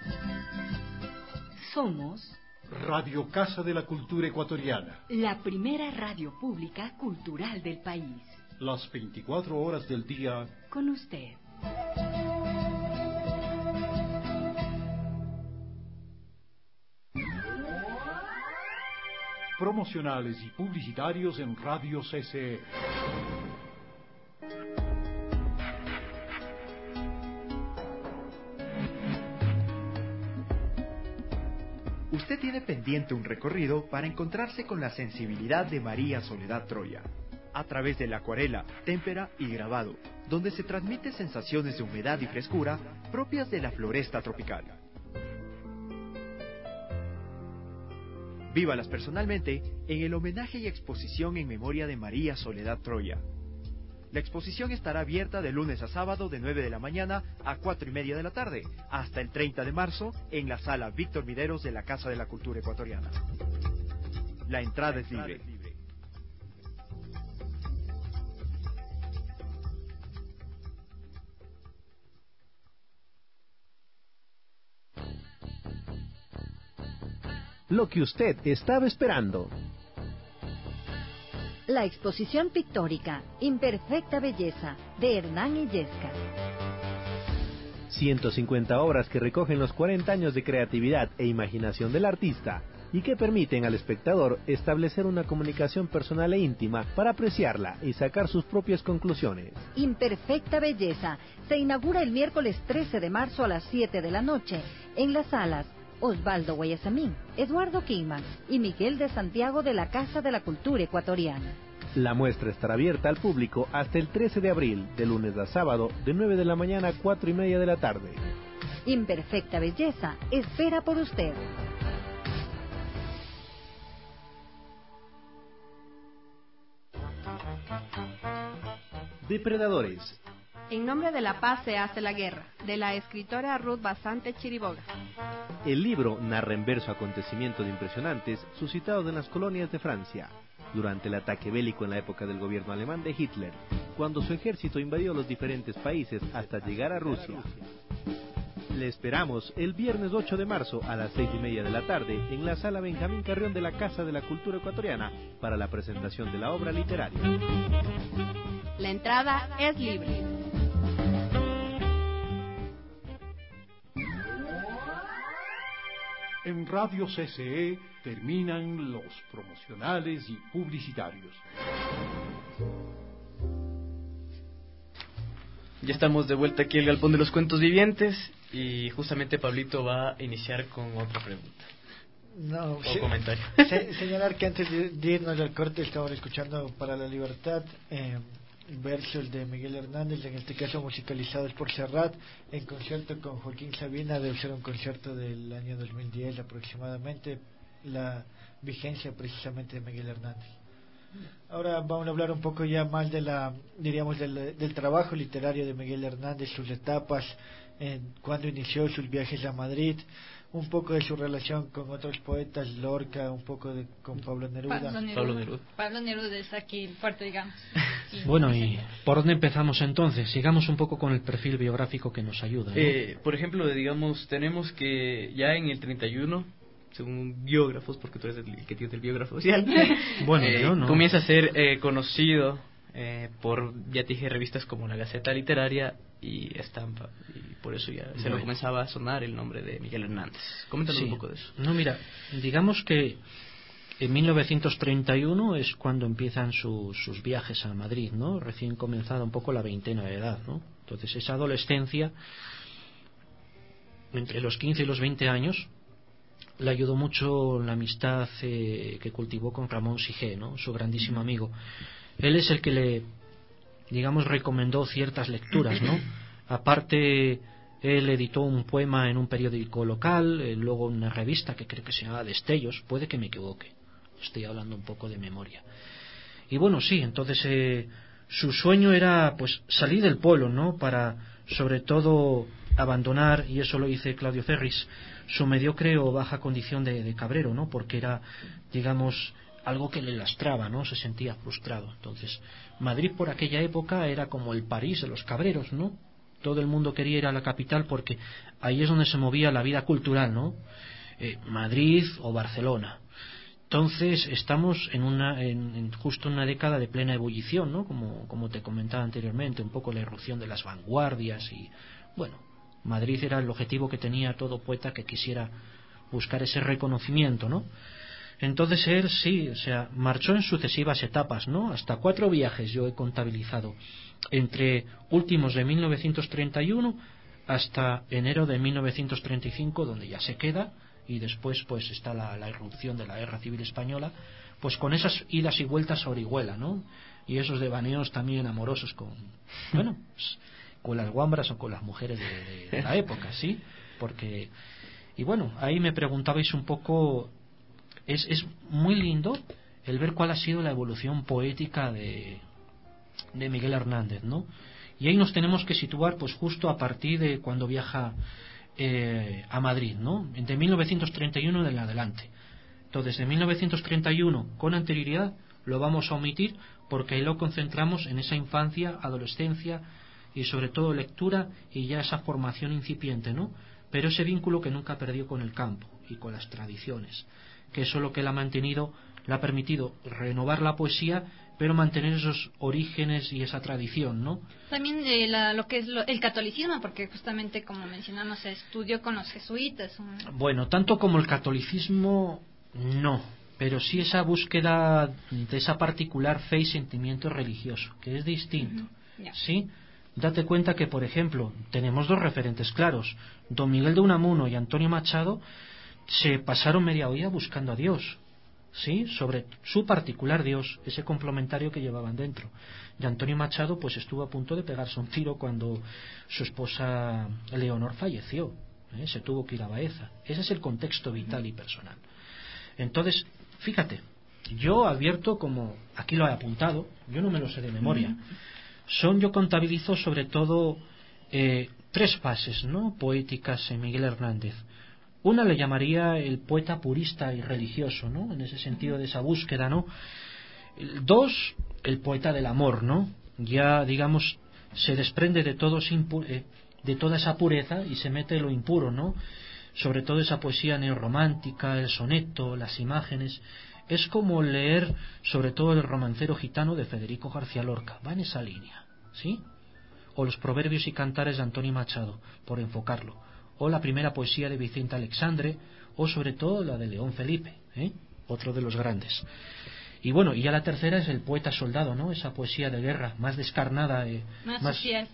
Somos Radio Casa de la Cultura Ecuatoriana. la primera radio pública cultural del país. Las 24 horas del día. Con usted. Promocionales y publicitarios en Radio CCE. Usted tiene pendiente un recorrido para encontrarse con la sensibilidad de María Soledad Troya, a través de la acuarela, témpera y grabado, donde se transmite sensaciones de humedad y frescura propias de la floresta tropical. Vívalas personalmente en el homenaje y exposición en memoria de María Soledad Troya. La exposición estará abierta de lunes a sábado de 9 de la mañana a 4:30 de la tarde, hasta el 30 de marzo en la sala Víctor Mideros de la Casa de la Cultura Ecuatoriana. La entrada es libre. Lo que usted estaba esperando. La exposición pictórica Imperfecta Belleza de Hernán Illescas. 150 obras que recogen los 40 años de creatividad e imaginación del artista y que permiten al espectador establecer una comunicación personal e íntima para apreciarla y sacar sus propias conclusiones. Imperfecta Belleza se inaugura el miércoles 13 de marzo a las 7 de la noche en las salas Osvaldo Guayasamín, Eduardo Quinman y Miguel de Santiago de la Casa de la Cultura Ecuatoriana. La muestra estará abierta al público hasta el 13 de abril, de lunes a sábado, de 9 de la mañana a 4:30 de la tarde. Imperfecta Belleza espera por usted. Depredadores. En nombre de la paz se hace la guerra, de la escritora Ruth Basante Chiriboga. El libro narra en verso acontecimientos impresionantes suscitados en las colonias de Francia, durante el ataque bélico en la época del gobierno alemán de Hitler, cuando su ejército invadió los diferentes países hasta llegar a Rusia. Le esperamos el viernes 8 de marzo a las 6:30 de la tarde en la sala Benjamín Carrión de la Casa de la Cultura Ecuatoriana para la presentación de la obra literaria. La entrada es libre. En Radio CCE terminan los promocionales y publicitarios. Ya estamos de vuelta aquí en el Galpón de los Cuentos Vivientes y justamente Pablito va a iniciar con otra pregunta. No, o comentario. Señalar que antes de irnos al corte estamos escuchando Para la Libertad, versos de Miguel Hernández, en este caso musicalizados por Serrat, en concierto con Joaquín Sabina. Debe ser un concierto del año 2010 aproximadamente, la vigencia precisamente de Miguel Hernández. Ahora vamos a hablar un poco ya más de del trabajo literario de Miguel Hernández, sus etapas, cuando inició sus viajes a Madrid, un poco de su relación con otros poetas, Lorca, un poco con Pablo Neruda. Pablo Neruda es aquí el fuerte, digamos. Sí. Bueno, ¿y por dónde empezamos entonces? Sigamos un poco con el perfil biográfico que nos ayuda, ¿no? Por ejemplo, digamos, tenemos que ya en el 31, según biógrafos, porque tú eres el que tiene el biógrafo oficial, bueno, yo no. Comienza a ser conocido por, ya te dije, revistas como La Gaceta Literaria y Estampa, y por eso ya se lo comenzaba a sonar el nombre de Miguel Hernández. Coméntanos un poco de eso. No, mira, digamos que en 1931 es cuando empiezan sus viajes a Madrid, ¿no? Recién comenzada un poco la veintena de edad, ¿no? Entonces esa adolescencia, entre los 15 y los 20 años, le ayudó mucho la amistad que cultivó con Ramón Sigé, ¿no? Su grandísimo amigo. Él es el que le, digamos, recomendó ciertas lecturas, ¿no? Aparte, él editó un poema en un periódico local, luego en una revista que creo que se llama Destellos, puede que me equivoque, estoy hablando un poco de memoria. Y bueno, sí, entonces su sueño era pues salir del pueblo, ¿no? Para, sobre todo, abandonar, y eso lo dice Claudio Ferris, su mediocre o baja condición de cabrero, ¿no? Porque era, digamos, algo que le lastraba, ¿no? Se sentía frustrado. Entonces, Madrid por aquella época era como el París de los cabreros, ¿no? todo el mundo quería ir a la capital porque ahí es donde se movía la vida cultural, ¿no? Madrid o Barcelona. Entonces estamos justo en una década de plena ebullición, ¿no? Como te comentaba anteriormente, un poco la irrupción de las vanguardias y, bueno, Madrid era el objetivo que tenía todo poeta que quisiera buscar ese reconocimiento, ¿no? Entonces él sí, o sea, marchó en sucesivas etapas, ¿no? Hasta 4 viajes yo he contabilizado, entre últimos de 1931 hasta enero de 1935, donde ya se queda, y después pues está la irrupción de la Guerra Civil Española, pues con esas idas y vueltas a Orihuela, ¿no? Y esos devaneos también amorosos con, bueno, pues, con las guambras o con las mujeres de la época, ¿sí? Porque, y bueno, ahí me preguntabais un poco, es muy lindo el ver cuál ha sido la evolución poética de Miguel Hernández, ¿no? Y ahí nos tenemos que situar pues justo a partir de cuando viaja a Madrid, ¿no? Entre 1931 en adelante. Entonces, de 1931 con anterioridad lo vamos a omitir porque ahí lo concentramos en esa infancia, adolescencia y sobre todo lectura y ya esa formación incipiente, ¿no? Pero ese vínculo que nunca perdió con el campo y con las tradiciones, que eso es lo que le ha mantenido, le ha permitido renovar la poesía, pero mantener esos orígenes y esa tradición, ¿no? También lo que es el catolicismo, porque justamente como mencionamos se estudió con los jesuitas. Bueno, tanto como el catolicismo no, pero sí esa búsqueda de esa particular fe y sentimiento religioso, que es distinto, ¿sí? Date cuenta que, por ejemplo, tenemos 2 referentes claros, don Miguel de Unamuno y Antonio Machado se pasaron media vida buscando a Dios, ¿sí? Sobre su particular Dios, ese complementario que llevaban dentro. Y Antonio Machado pues estuvo a punto de pegarse un tiro cuando su esposa Leonor falleció, se tuvo que ir a Baeza. Ese es el contexto vital y personal. Entonces, fíjate, yo advierto, como aquí lo he apuntado, yo no me lo sé de memoria, yo contabilizo sobre todo 3 fases, ¿no?, poéticas en Miguel Hernández. Una le llamaría el poeta purista y religioso, ¿no?, en ese sentido de esa búsqueda, ¿no? 2, el poeta del amor, ¿no? Ya, digamos, se desprende de toda esa pureza y se mete lo impuro, ¿no? Sobre todo esa poesía neorromántica, el soneto, las imágenes. Es como leer sobre todo el romancero gitano de Federico García Lorca, va en esa línea, ¿sí? O los proverbios y cantares de Antonio Machado, por enfocarlo, o la primera poesía de Vicente Alexandre, o sobre todo la de León Felipe, otro de los grandes. Y bueno, y ya la tercera es el poeta soldado, ¿no? Esa poesía de guerra, más descarnada, más social,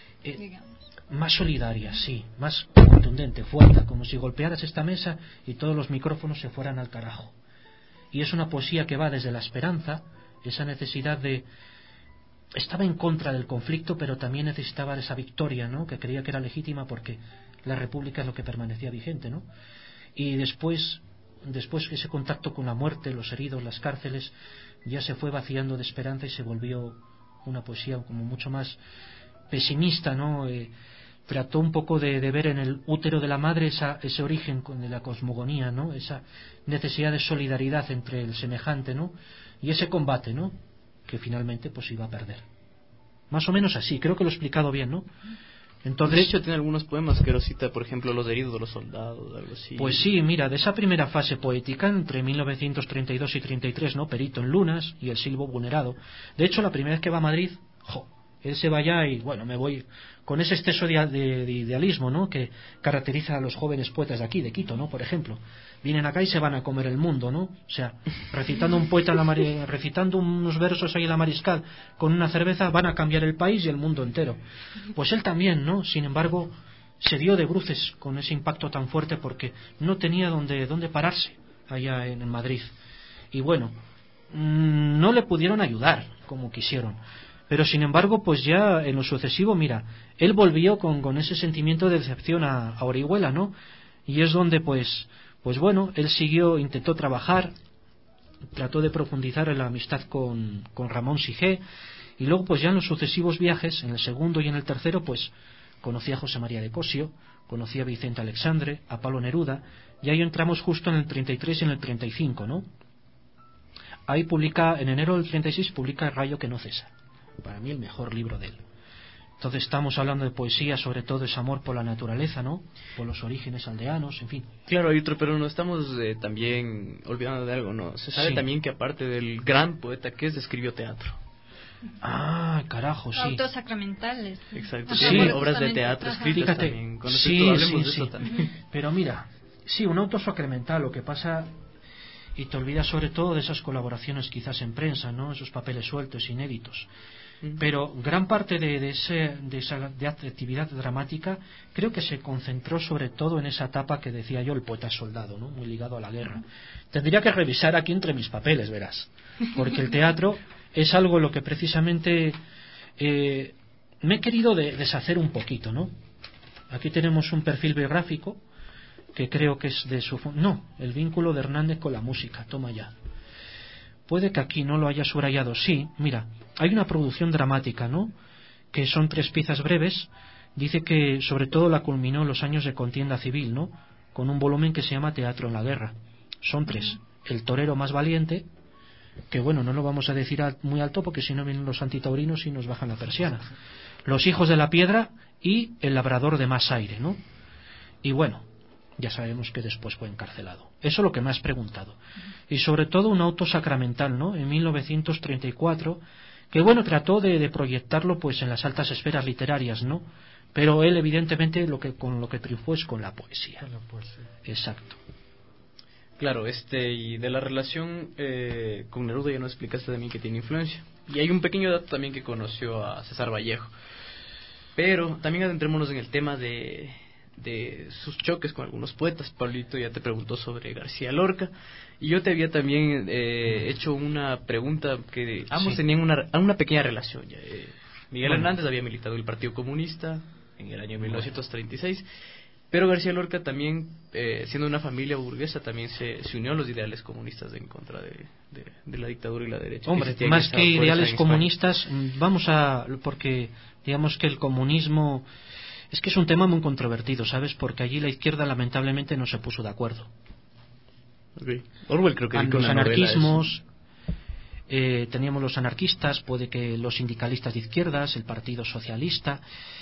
más solidaria, sí, más contundente, fuerte, como si golpearas esta mesa y todos los micrófonos se fueran al carajo. Y es una poesía que va desde la esperanza, esa necesidad de... Estaba en contra del conflicto, pero también necesitaba esa victoria, ¿no?, que creía que era legítima porque la república es lo que permanecía vigente, ¿no? Y después ese contacto con la muerte, los heridos, las cárceles, ya se fue vaciando de esperanza y se volvió una poesía como mucho más pesimista, ¿no? Trató un poco de ver en el útero de la madre ese origen de la cosmogonía, ¿no? Esa necesidad de solidaridad entre el semejante, ¿no? Y ese combate, ¿no?, que finalmente pues iba a perder. Más o menos así, creo que lo he explicado bien, ¿no? Entonces, de hecho tiene algunos poemas que lo cita, por ejemplo, Los heridos de los soldados, algo así. Pues sí, mira, de esa primera fase poética entre 1932 y 33, ¿no?, Perito en Lunas y El silbo vulnerado. De hecho, la primera vez que va a Madrid, él se va allá y bueno, me voy con ese exceso de idealismo, ¿no?, que caracteriza a los jóvenes poetas de aquí, de Quito, ¿no?, por ejemplo. Vienen acá y se van a comer el mundo, ¿no? O sea, recitando recitando unos versos ahí en la Mariscal con una cerveza, van a cambiar el país y el mundo entero. Pues él también, ¿no? Sin embargo, se dio de bruces con ese impacto tan fuerte porque no tenía dónde pararse allá en Madrid. Y bueno, no le pudieron ayudar como quisieron. Pero sin embargo, pues ya en lo sucesivo, mira, él volvió con ese sentimiento de decepción a Orihuela, ¿no? Y es donde pues bueno, él intentó trabajar, trató de profundizar en la amistad con Ramón Sigé, y luego pues ya en los sucesivos viajes, en el segundo y en el tercero, pues conocía a José María de Cosio, conocía a Vicente Alexandre, a Pablo Neruda, y ahí entramos justo en el 33 y en el 35, ¿no? Ahí publica, en enero del 36 publica El rayo que no cesa, para mí el mejor libro de él. Entonces estamos hablando de poesía, sobre todo es amor por la naturaleza, ¿no? Por los orígenes aldeanos, en fin. Claro, Aitro, pero no estamos también olvidando de algo, ¿no? Se sabe Sí. también que aparte del gran poeta que es, escribió teatro. Ah, carajo, sí. Autos sacramentales. Exacto, Sí, tiene obras de teatro Ajá. escritas Fíjate, también. Con eso sí, hablemos sí, de eso sí. también. Pero mira, sí, un auto sacramental, lo que pasa, y te olvidas sobre todo de esas colaboraciones quizás en prensa, ¿no? Esos papeles sueltos, inéditos. Pero gran parte de esa actividad dramática creo que se concentró sobre todo en esa etapa que decía yo, el poeta soldado, ¿no? Muy ligado a la guerra. Tendría que revisar aquí entre mis papeles, verás, porque el teatro es algo en lo que precisamente me he querido deshacer un poquito, ¿no? Aquí tenemos un perfil biográfico que creo que es de su... No, el vínculo de Hernández con la música, toma ya. Puede que aquí no lo haya subrayado. Sí, mira, hay una producción dramática, ¿no? Que son 3 piezas breves. Dice que sobre todo la culminó en los años de contienda civil, ¿no? Con un volumen que se llama Teatro en la Guerra. Son 3. El torero más valiente, que bueno, no lo vamos a decir muy alto porque si no vienen los antitaurinos y nos bajan la persiana. Los hijos de la piedra y el labrador de más aire, ¿no? Y bueno, ya sabemos que después fue encarcelado. Eso es lo que me has preguntado. Y sobre todo un auto sacramental, ¿no? En 1934, que bueno, trató de proyectarlo pues en las altas esferas literarias, ¿no? Pero él evidentemente con lo que triunfó es con la poesía. Con la poesía. Exacto. Claro, y de la relación con Neruda ya nos explicaste también que tiene influencia. Y hay un pequeño dato también que conoció a César Vallejo. Pero también adentrémonos en el tema de sus choques con algunos poetas. Pablito ya te preguntó sobre García Lorca y yo te había también hecho una pregunta que ambos tenían una pequeña relación. Miguel Hernández había militado en el Partido Comunista en el año 1936, pero García Lorca también, siendo una familia burguesa, también se unió a los ideales comunistas en contra de la dictadura y la derecha. Hombre, más que ideales comunistas, porque digamos que el comunismo es que es un tema muy controvertido, ¿sabes? Porque allí la izquierda lamentablemente no se puso de acuerdo. Okay. Orwell creo que los anarquismos, teníamos los anarquistas, puede que los sindicalistas de izquierdas, el Partido Socialista,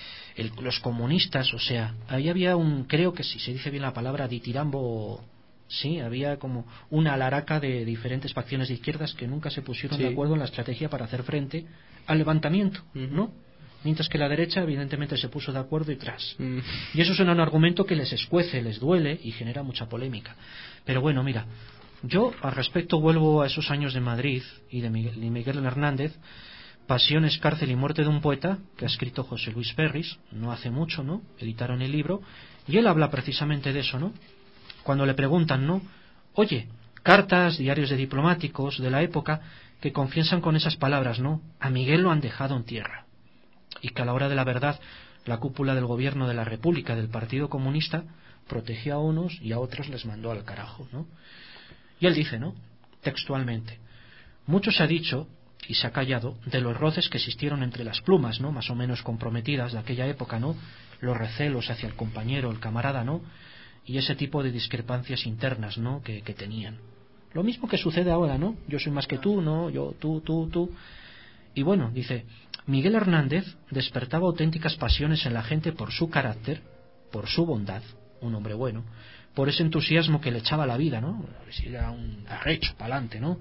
los comunistas, o sea, ahí había creo que si se dice bien la palabra, ditirambo, sí, había como una alaraca de diferentes facciones de izquierdas que nunca se pusieron de acuerdo en la estrategia para hacer frente al levantamiento, ¿no? Mientras que la derecha evidentemente se puso de acuerdo y tras. Y eso suena un argumento que les escuece, les duele y genera mucha polémica. Pero bueno, mira, yo al respecto vuelvo a esos años de Madrid y de Miguel Hernández, Pasiones, cárcel y muerte de un poeta, que ha escrito José Luis Ferris, no hace mucho, ¿no? Editaron el libro, y él habla precisamente de eso, ¿no? Cuando le preguntan, ¿no? Oye, cartas, diarios de diplomáticos de la época que confiesan con esas palabras, ¿no? A Miguel lo han dejado en tierra. Y que a la hora de la verdad la cúpula del gobierno de la República del Partido Comunista protegió a unos y a otros les mandó al carajo, ¿no? Y él dice, ¿no? Textualmente, mucho se ha dicho y se ha callado de los roces que existieron entre las plumas, ¿no? Más o menos comprometidas de aquella época, ¿no? Los recelos hacia el compañero, el camarada, ¿no? Y ese tipo de discrepancias internas, ¿no? Que tenían. Lo mismo que sucede ahora, ¿no? Yo soy más que tú, ¿no? Yo, tú. Y bueno, dice, Miguel Hernández despertaba auténticas pasiones en la gente por su carácter, por su bondad, un hombre bueno, por ese entusiasmo que le echaba a la vida, ¿no? Era un arrecho pa'lante, ¿no?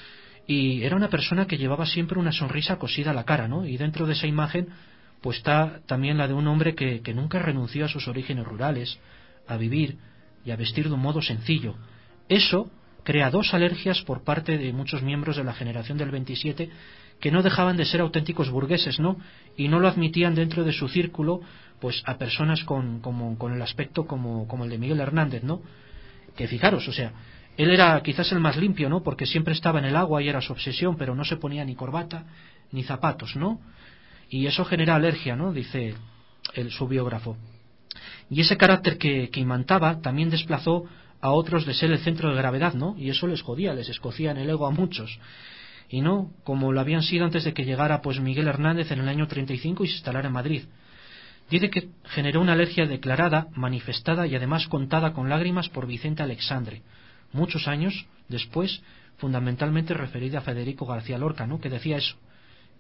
Y era una persona que llevaba siempre una sonrisa cosida a la cara, ¿no? Y dentro de esa imagen pues está también la de un hombre que nunca renunció a sus orígenes rurales, a vivir y a vestir de un modo sencillo. Eso crea 2 alergias por parte de muchos miembros de la generación del 27 que no dejaban de ser auténticos burgueses, ¿no? Y no lo admitían dentro de su círculo pues a personas con el aspecto como el de Miguel Hernández, ¿no? Que fijaros, o sea, él era quizás el más limpio, ¿no? Porque siempre estaba en el agua y era su obsesión, pero no se ponía ni corbata ni zapatos, ¿no? Y eso genera alergia, ¿no? Dice su biógrafo. Y ese carácter que imantaba también desplazó a otros de ser el centro de gravedad, ¿no? Y eso les jodía, les escocía en el ego a muchos. Y no, como lo habían sido antes de que llegara pues Miguel Hernández en el año 35 y se instalara en Madrid. Dice que generó una alergia declarada, manifestada y además contada con lágrimas por Vicente Alexandre, muchos años después, fundamentalmente referida a Federico García Lorca, ¿no? Que decía eso,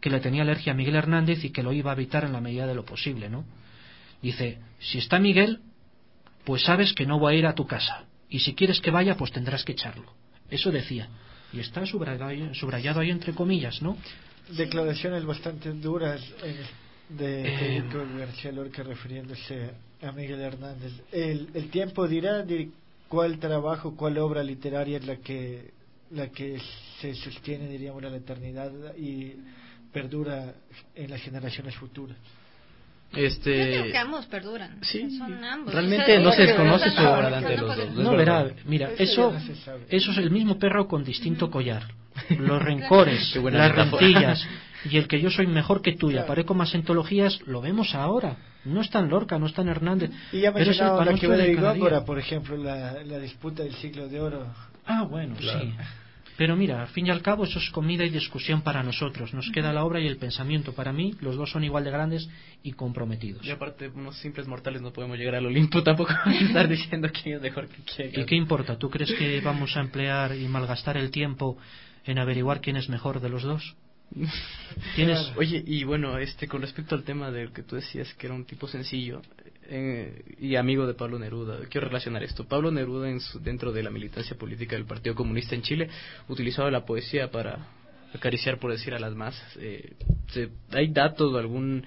que le tenía alergia a Miguel Hernández y que lo iba a evitar en la medida de lo posible, ¿no? Dice, si está Miguel, pues sabes que no voy a ir a tu casa, y si quieres que vaya, pues tendrás que echarlo. Eso decía, y está subrayado ahí entre comillas, ¿no? Declaraciones bastante duras de Federico García Lorca refiriéndose a Miguel Hernández. El tiempo dirá de cuál trabajo, cuál obra literaria es la que se sostiene, diríamos, a la eternidad y perdura en las generaciones futuras. Yo creo que ambos perduran. Sí, son ambos. realmente no se desconoce su obra de los dos. No, verá, mira, eso es el mismo perro con distinto collar. Los rencores, las rencillas y el que yo soy mejor que tú y aparezco más antologías, lo vemos ahora. No está en Lorca, no está en Hernández. Y ya pero es el mencionaba la que de de cada Góngora, día. por ejemplo, la disputa del siglo de oro. Ah, bueno, Claro. sí. Pero mira, al fin y al cabo eso es comida y discusión para nosotros. Nos queda la obra y el pensamiento. Para mí, los dos son igual de grandes y comprometidos. Y aparte, unos simples mortales no podemos llegar al Olimpo tampoco a estar diciendo quién es mejor que quién. ¿Y qué importa? ¿Tú crees que vamos a emplear y malgastar el tiempo en averiguar quién es mejor de los dos? ¿Tienes? Oye, y bueno, con respecto al tema del que tú decías que era un tipo sencillo y amigo de Pablo Neruda, quiero relacionar esto. Pablo Neruda, dentro de la militancia política del Partido Comunista en Chile, utilizaba la poesía para acariciar, por decir, a las masas. ¿Hay datos o algún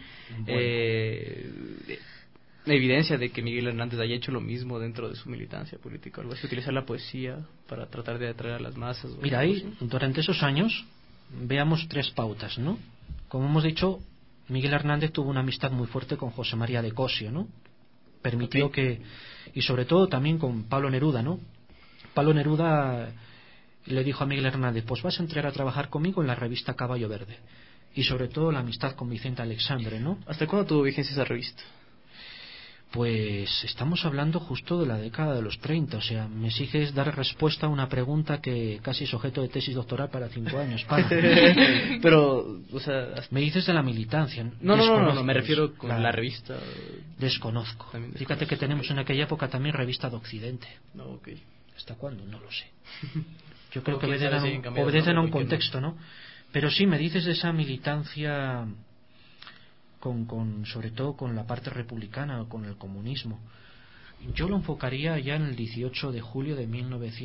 evidencia de que Miguel Hernández haya hecho lo mismo dentro de su militancia política? ¿Algo así? ¿Utilizar la poesía para tratar de atraer a las masas? Mira, ahí, durante esos años, veamos tres pautas, ¿no? Como hemos dicho, Miguel Hernández tuvo una amistad muy fuerte con José María de Cosio, ¿no? Permitió que... Y sobre todo también con Pablo Neruda, ¿no? Pablo Neruda le dijo a Miguel Hernández, pues vas a entrar a trabajar conmigo en la revista Caballo Verde. Y sobre todo la amistad con Vicente Alexandre, ¿no? ¿Hasta cuándo tuvo vigencia esa revista? Pues estamos hablando justo de la década de los 30, o sea, me exiges dar respuesta a una pregunta que casi es objeto de tesis doctoral para 5 años. Pero, o sea... Me dices de la militancia. No, me refiero con la revista. Desconozco. Fíjate que tenemos en aquella época también revista de Occidente. No, okay. ¿Hasta cuándo? No lo sé. Yo creo que obedecen a un contexto, ¿no? Pero sí, me dices de esa militancia... sobre todo con la parte republicana o con el comunismo. Yo lo enfocaría ya en el 18 de julio de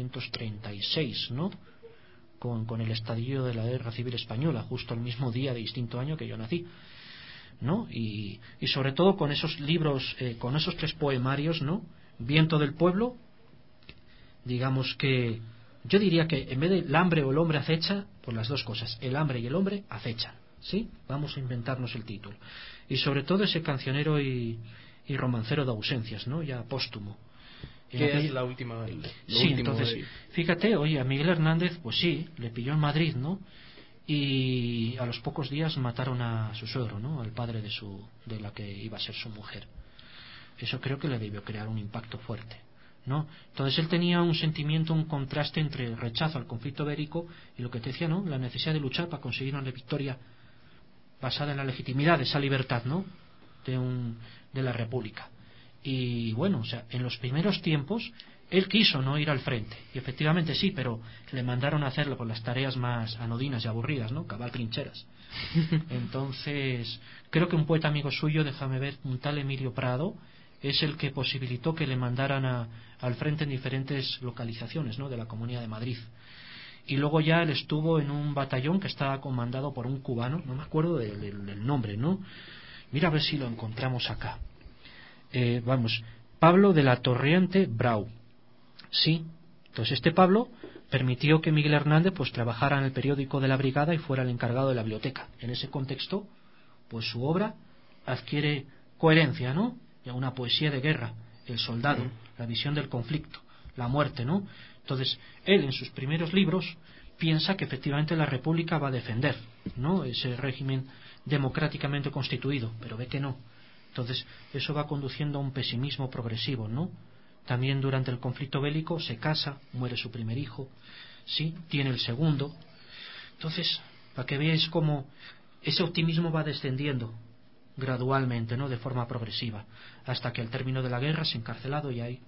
1936, ¿no? Con el estallido de la Guerra Civil Española, justo el mismo día de distinto año que yo nací, ¿no? Y sobre todo con esos libros, con esos 3 poemarios, ¿no? Viento del pueblo, digamos que yo diría que en vez de el hambre o el hombre acecha, pues las dos cosas, el hambre y el hombre acechan. ¿Sí? Vamos a inventarnos el título. Y sobre todo ese cancionero y romancero de ausencias, ¿no? Ya póstumo. Es la última. Sí, entonces, fíjate, oye, a Miguel Hernández, pues sí, le pilló en Madrid, ¿no? Y a los pocos días mataron a su suegro, ¿no? Al padre de la que iba a ser su mujer. Eso creo que le debió crear un impacto fuerte, ¿no? Entonces él tenía un sentimiento, un contraste entre el rechazo al conflicto bélico y lo que te decía, ¿no? La necesidad de luchar para conseguir una victoria basada en la legitimidad de esa libertad, ¿no? De la República. Y bueno, o sea, en los primeros tiempos él quiso no ir al frente, y efectivamente sí, pero le mandaron a hacerlo con las tareas más anodinas y aburridas, ¿no? Cavar trincheras. Entonces creo que un poeta amigo suyo, déjame ver, un tal Emilio Prado, es el que posibilitó que le mandaran al frente en diferentes localizaciones, ¿no? De la Comunidad de Madrid. Y luego ya él estuvo en un batallón que estaba comandado por un cubano, no me acuerdo del nombre, ¿no? Mira a ver si lo encontramos acá. Vamos, Pablo de la Torriente Brau. Sí, entonces este Pablo permitió que Miguel Hernández pues trabajara en el periódico de la brigada y fuera el encargado de la biblioteca. En ese contexto, pues su obra adquiere coherencia, ¿no? Ya una poesía de guerra, el soldado, la visión del conflicto, la muerte, ¿no? Entonces, él en sus primeros libros piensa que efectivamente la República va a defender, ¿no? Ese régimen democráticamente constituido, pero ve que no. Entonces, eso va conduciendo a un pesimismo progresivo, ¿no? También durante el conflicto bélico se casa, muere su primer hijo, sí, tiene el segundo. Entonces, para que veáis cómo ese optimismo va descendiendo gradualmente, ¿no? De forma progresiva, hasta que al término de la guerra es encarcelado y ahí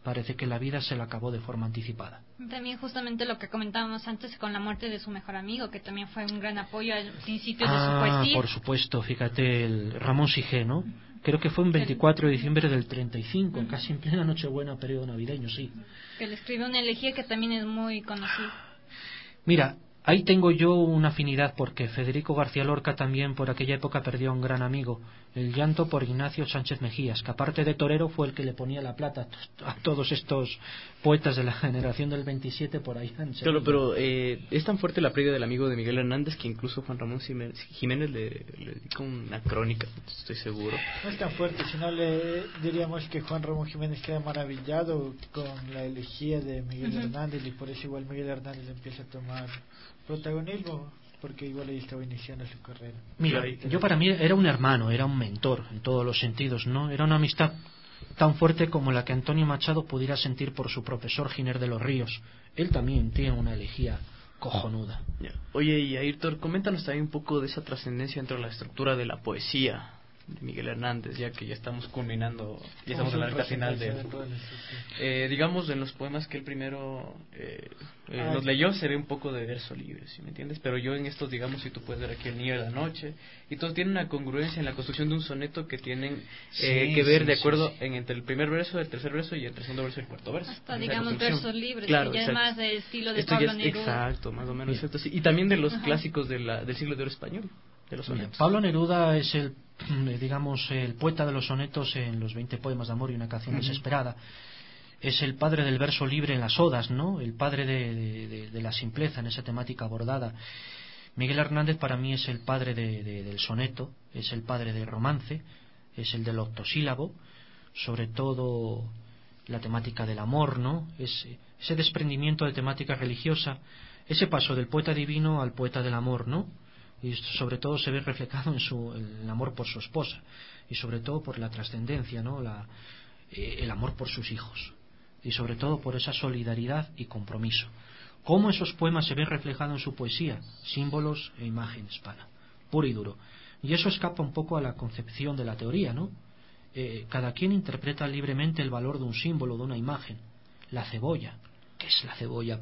parece que la vida se le acabó de forma anticipada. También justamente lo que comentábamos antes con la muerte de su mejor amigo, que también fue un gran apoyo al principio de su poesía. Por supuesto, fíjate, el Ramón Sigé, ¿no? Creo que fue un 24 de diciembre del 35, casi en plena Nochebuena, periodo navideño, sí. Que le escribió una elegía que también es muy conocida. Mira, ahí tengo yo una afinidad porque Federico García Lorca también por aquella época perdió a un gran amigo, el llanto por Ignacio Sánchez Mejías, que aparte de torero fue el que le ponía la plata a todos estos poetas de la generación del 27 por ahí. Claro, pero es tan fuerte la pérdida del amigo de Miguel Hernández que incluso Juan Ramón Jiménez le dedicó una crónica, estoy seguro. No es tan fuerte, sino le diríamos que Juan Ramón Jiménez queda maravillado con la elegía de Miguel Hernández, y por eso igual Miguel Hernández empieza a tomar protagonismo, porque igual ahí estaba iniciando su carrera. Mira, yo para mí era un hermano, era un mentor en todos los sentidos, ¿no? Era una amistad tan fuerte como la que Antonio Machado pudiera sentir por su profesor Giner de los Ríos. Él también tiene una elegía cojonuda. Oye, y Ayrton, coméntanos también un poco de esa trascendencia entre la estructura de la poesía de Miguel Hernández, ya que ya estamos culminando, ya estamos en la recta final de digamos, en los poemas que él primero los leyó, se ve un poco de verso libre, ¿sí me entiendes? Pero yo en estos, digamos, si tú puedes ver aquí El Niño de la Noche, y todos tienen una congruencia en la construcción de un soneto que tienen que ver de acuerdo entre el primer verso, el tercer verso y el segundo verso y el cuarto verso. Hasta, digamos, versos libres, claro, que ya es más del estilo de esto Pablo ya es, Neruda. Exacto, más o menos. Sí. Y también de los clásicos del siglo de oro español. Pablo Neruda es el poeta de los sonetos en los 20 poemas de amor y una canción desesperada. Es el padre del verso libre en las odas, ¿no? El padre de la simpleza en esa temática abordada. Miguel Hernández para mí es el padre del soneto, es el padre del romance, es el del octosílabo, sobre todo la temática del amor, ¿no? Ese desprendimiento de temática religiosa, ese paso del poeta divino al poeta del amor, ¿no? Y sobre todo se ve reflejado en el amor por su esposa y sobre todo por la trascendencia, ¿no? El amor por sus hijos y sobre todo por esa solidaridad y compromiso. Cómo esos poemas se ven reflejados en su poesía, símbolos e imágenes, puro y duro. Y eso escapa un poco a la concepción de la teoría, ¿no? Cada quien interpreta libremente el valor de un símbolo, de una imagen. La cebolla, ¿qué es la cebolla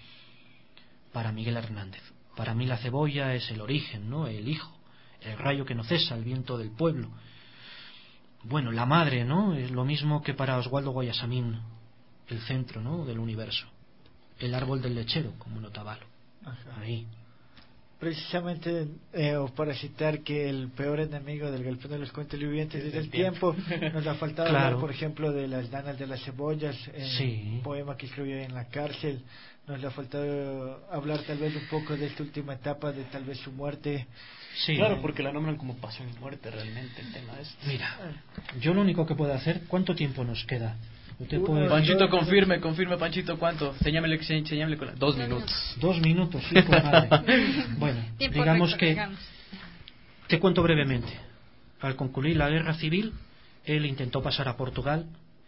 para Miguel Hernández? Para mí la cebolla es el origen, ¿no? El hijo, el rayo que no cesa, el viento del pueblo. Bueno, la madre, ¿no? Es lo mismo que para Oswaldo Guayasamín, el centro, ¿no? Del universo. El árbol del lechero, como en Otavalo. Ahí. Precisamente, o para citar que el peor enemigo del Galpón de los Cuentos Vivientes desde el tiempo, nos ha faltado hablar, por ejemplo, de las danas de las cebollas, un poema que escribió en la cárcel. Nos le ha faltado hablar tal vez un poco de esta última etapa, de tal vez su muerte. Sí, claro, porque la nombran como pasión y muerte realmente el tema es. Mira, yo lo único que puedo hacer, ¿cuánto tiempo nos queda? Panchito, confirme, Panchito, ¿cuánto? Señámele con 2 minutos. 2 minutos, sí, por madre. Bueno, digamos que te cuento brevemente. Al concluir la guerra civil, él intentó pasar a Portugal.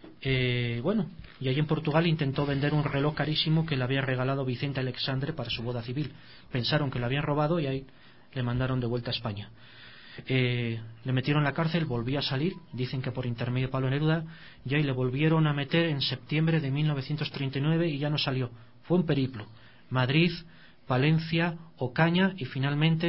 Y ahí en Portugal intentó vender un reloj carísimo que le había regalado Vicente Alexandre para su boda civil. Pensaron que lo habían robado y ahí le mandaron de vuelta a España. Le metieron en la cárcel, volvió a salir, dicen que por intermedio de Pablo Neruda, y ahí le volvieron a meter en septiembre de 1939 y ya no salió. Fue un periplo. Madrid, Valencia, Ocaña y finalmente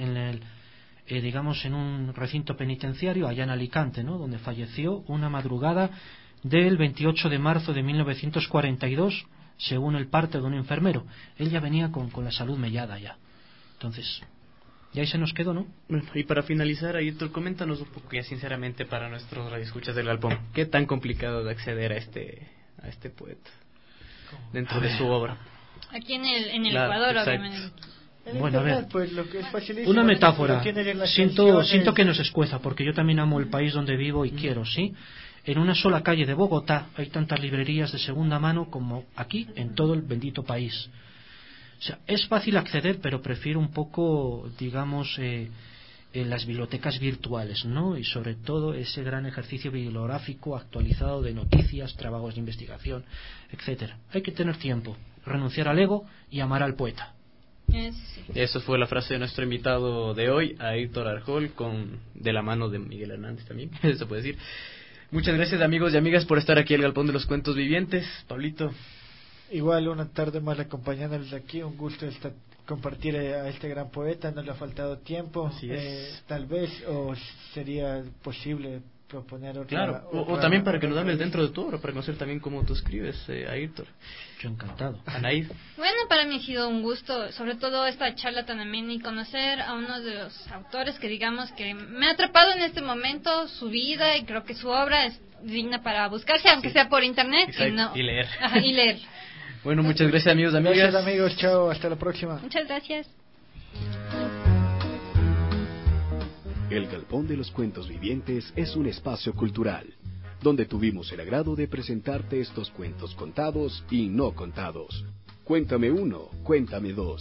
en un recinto penitenciario allá en Alicante, ¿no? Donde falleció una madrugada del 28 de marzo de 1942, según el parte de un enfermero. Él ya venía con la salud mellada ya. Entonces, y ahí se nos quedó, ¿no? Bueno, y para finalizar, Ayrton, coméntanos un poco ya sinceramente para nuestros radioescuchas del Galpón, ¿qué tan complicado de acceder a este poeta dentro de su obra? Aquí en el Ecuador, obviamente. Bueno, a ver, pues, lo que es una metáfora. Siento que nos escueza, porque yo también amo el país donde vivo y quiero, ¿sí? En una sola calle de Bogotá hay tantas librerías de segunda mano como aquí en todo el bendito país. O sea, es fácil acceder, pero prefiero un poco, digamos, las bibliotecas virtuales, ¿no? Y sobre todo ese gran ejercicio bibliográfico actualizado de noticias, trabajos de investigación, etcétera. Hay que tener tiempo, renunciar al ego y amar al poeta. Eso fue la frase de nuestro invitado de hoy, Ayrton Arjol, de la mano de Miguel Hernández también, se puede decir. Muchas gracias, amigos y amigas, por estar aquí en el Galpón de los Cuentos Vivientes. Pablito. Igual una tarde más acompañándoles aquí, un gusto compartir a este gran poeta, no le ha faltado tiempo, tal vez, o sería posible proponer otra... Claro, o también para que nos hables dentro de tu obra, para conocer también cómo tú escribes, Ayrton. Yo encantado. Anaid. Bueno, para mí ha sido un gusto, sobre todo esta charla tan amena y conocer a uno de los autores que digamos que me ha atrapado en este momento, su vida, y creo que su obra es digna para buscarse, aunque sea por internet. Y leer. Ajá, y leer. Bueno, muchas gracias, amigos y amigas. Gracias, amigos, chao, hasta la próxima. Muchas gracias. El Galpón de los Cuentos Vivientes es un espacio cultural, donde tuvimos el agrado de presentarte estos cuentos contados y no contados. Cuéntame uno, cuéntame dos.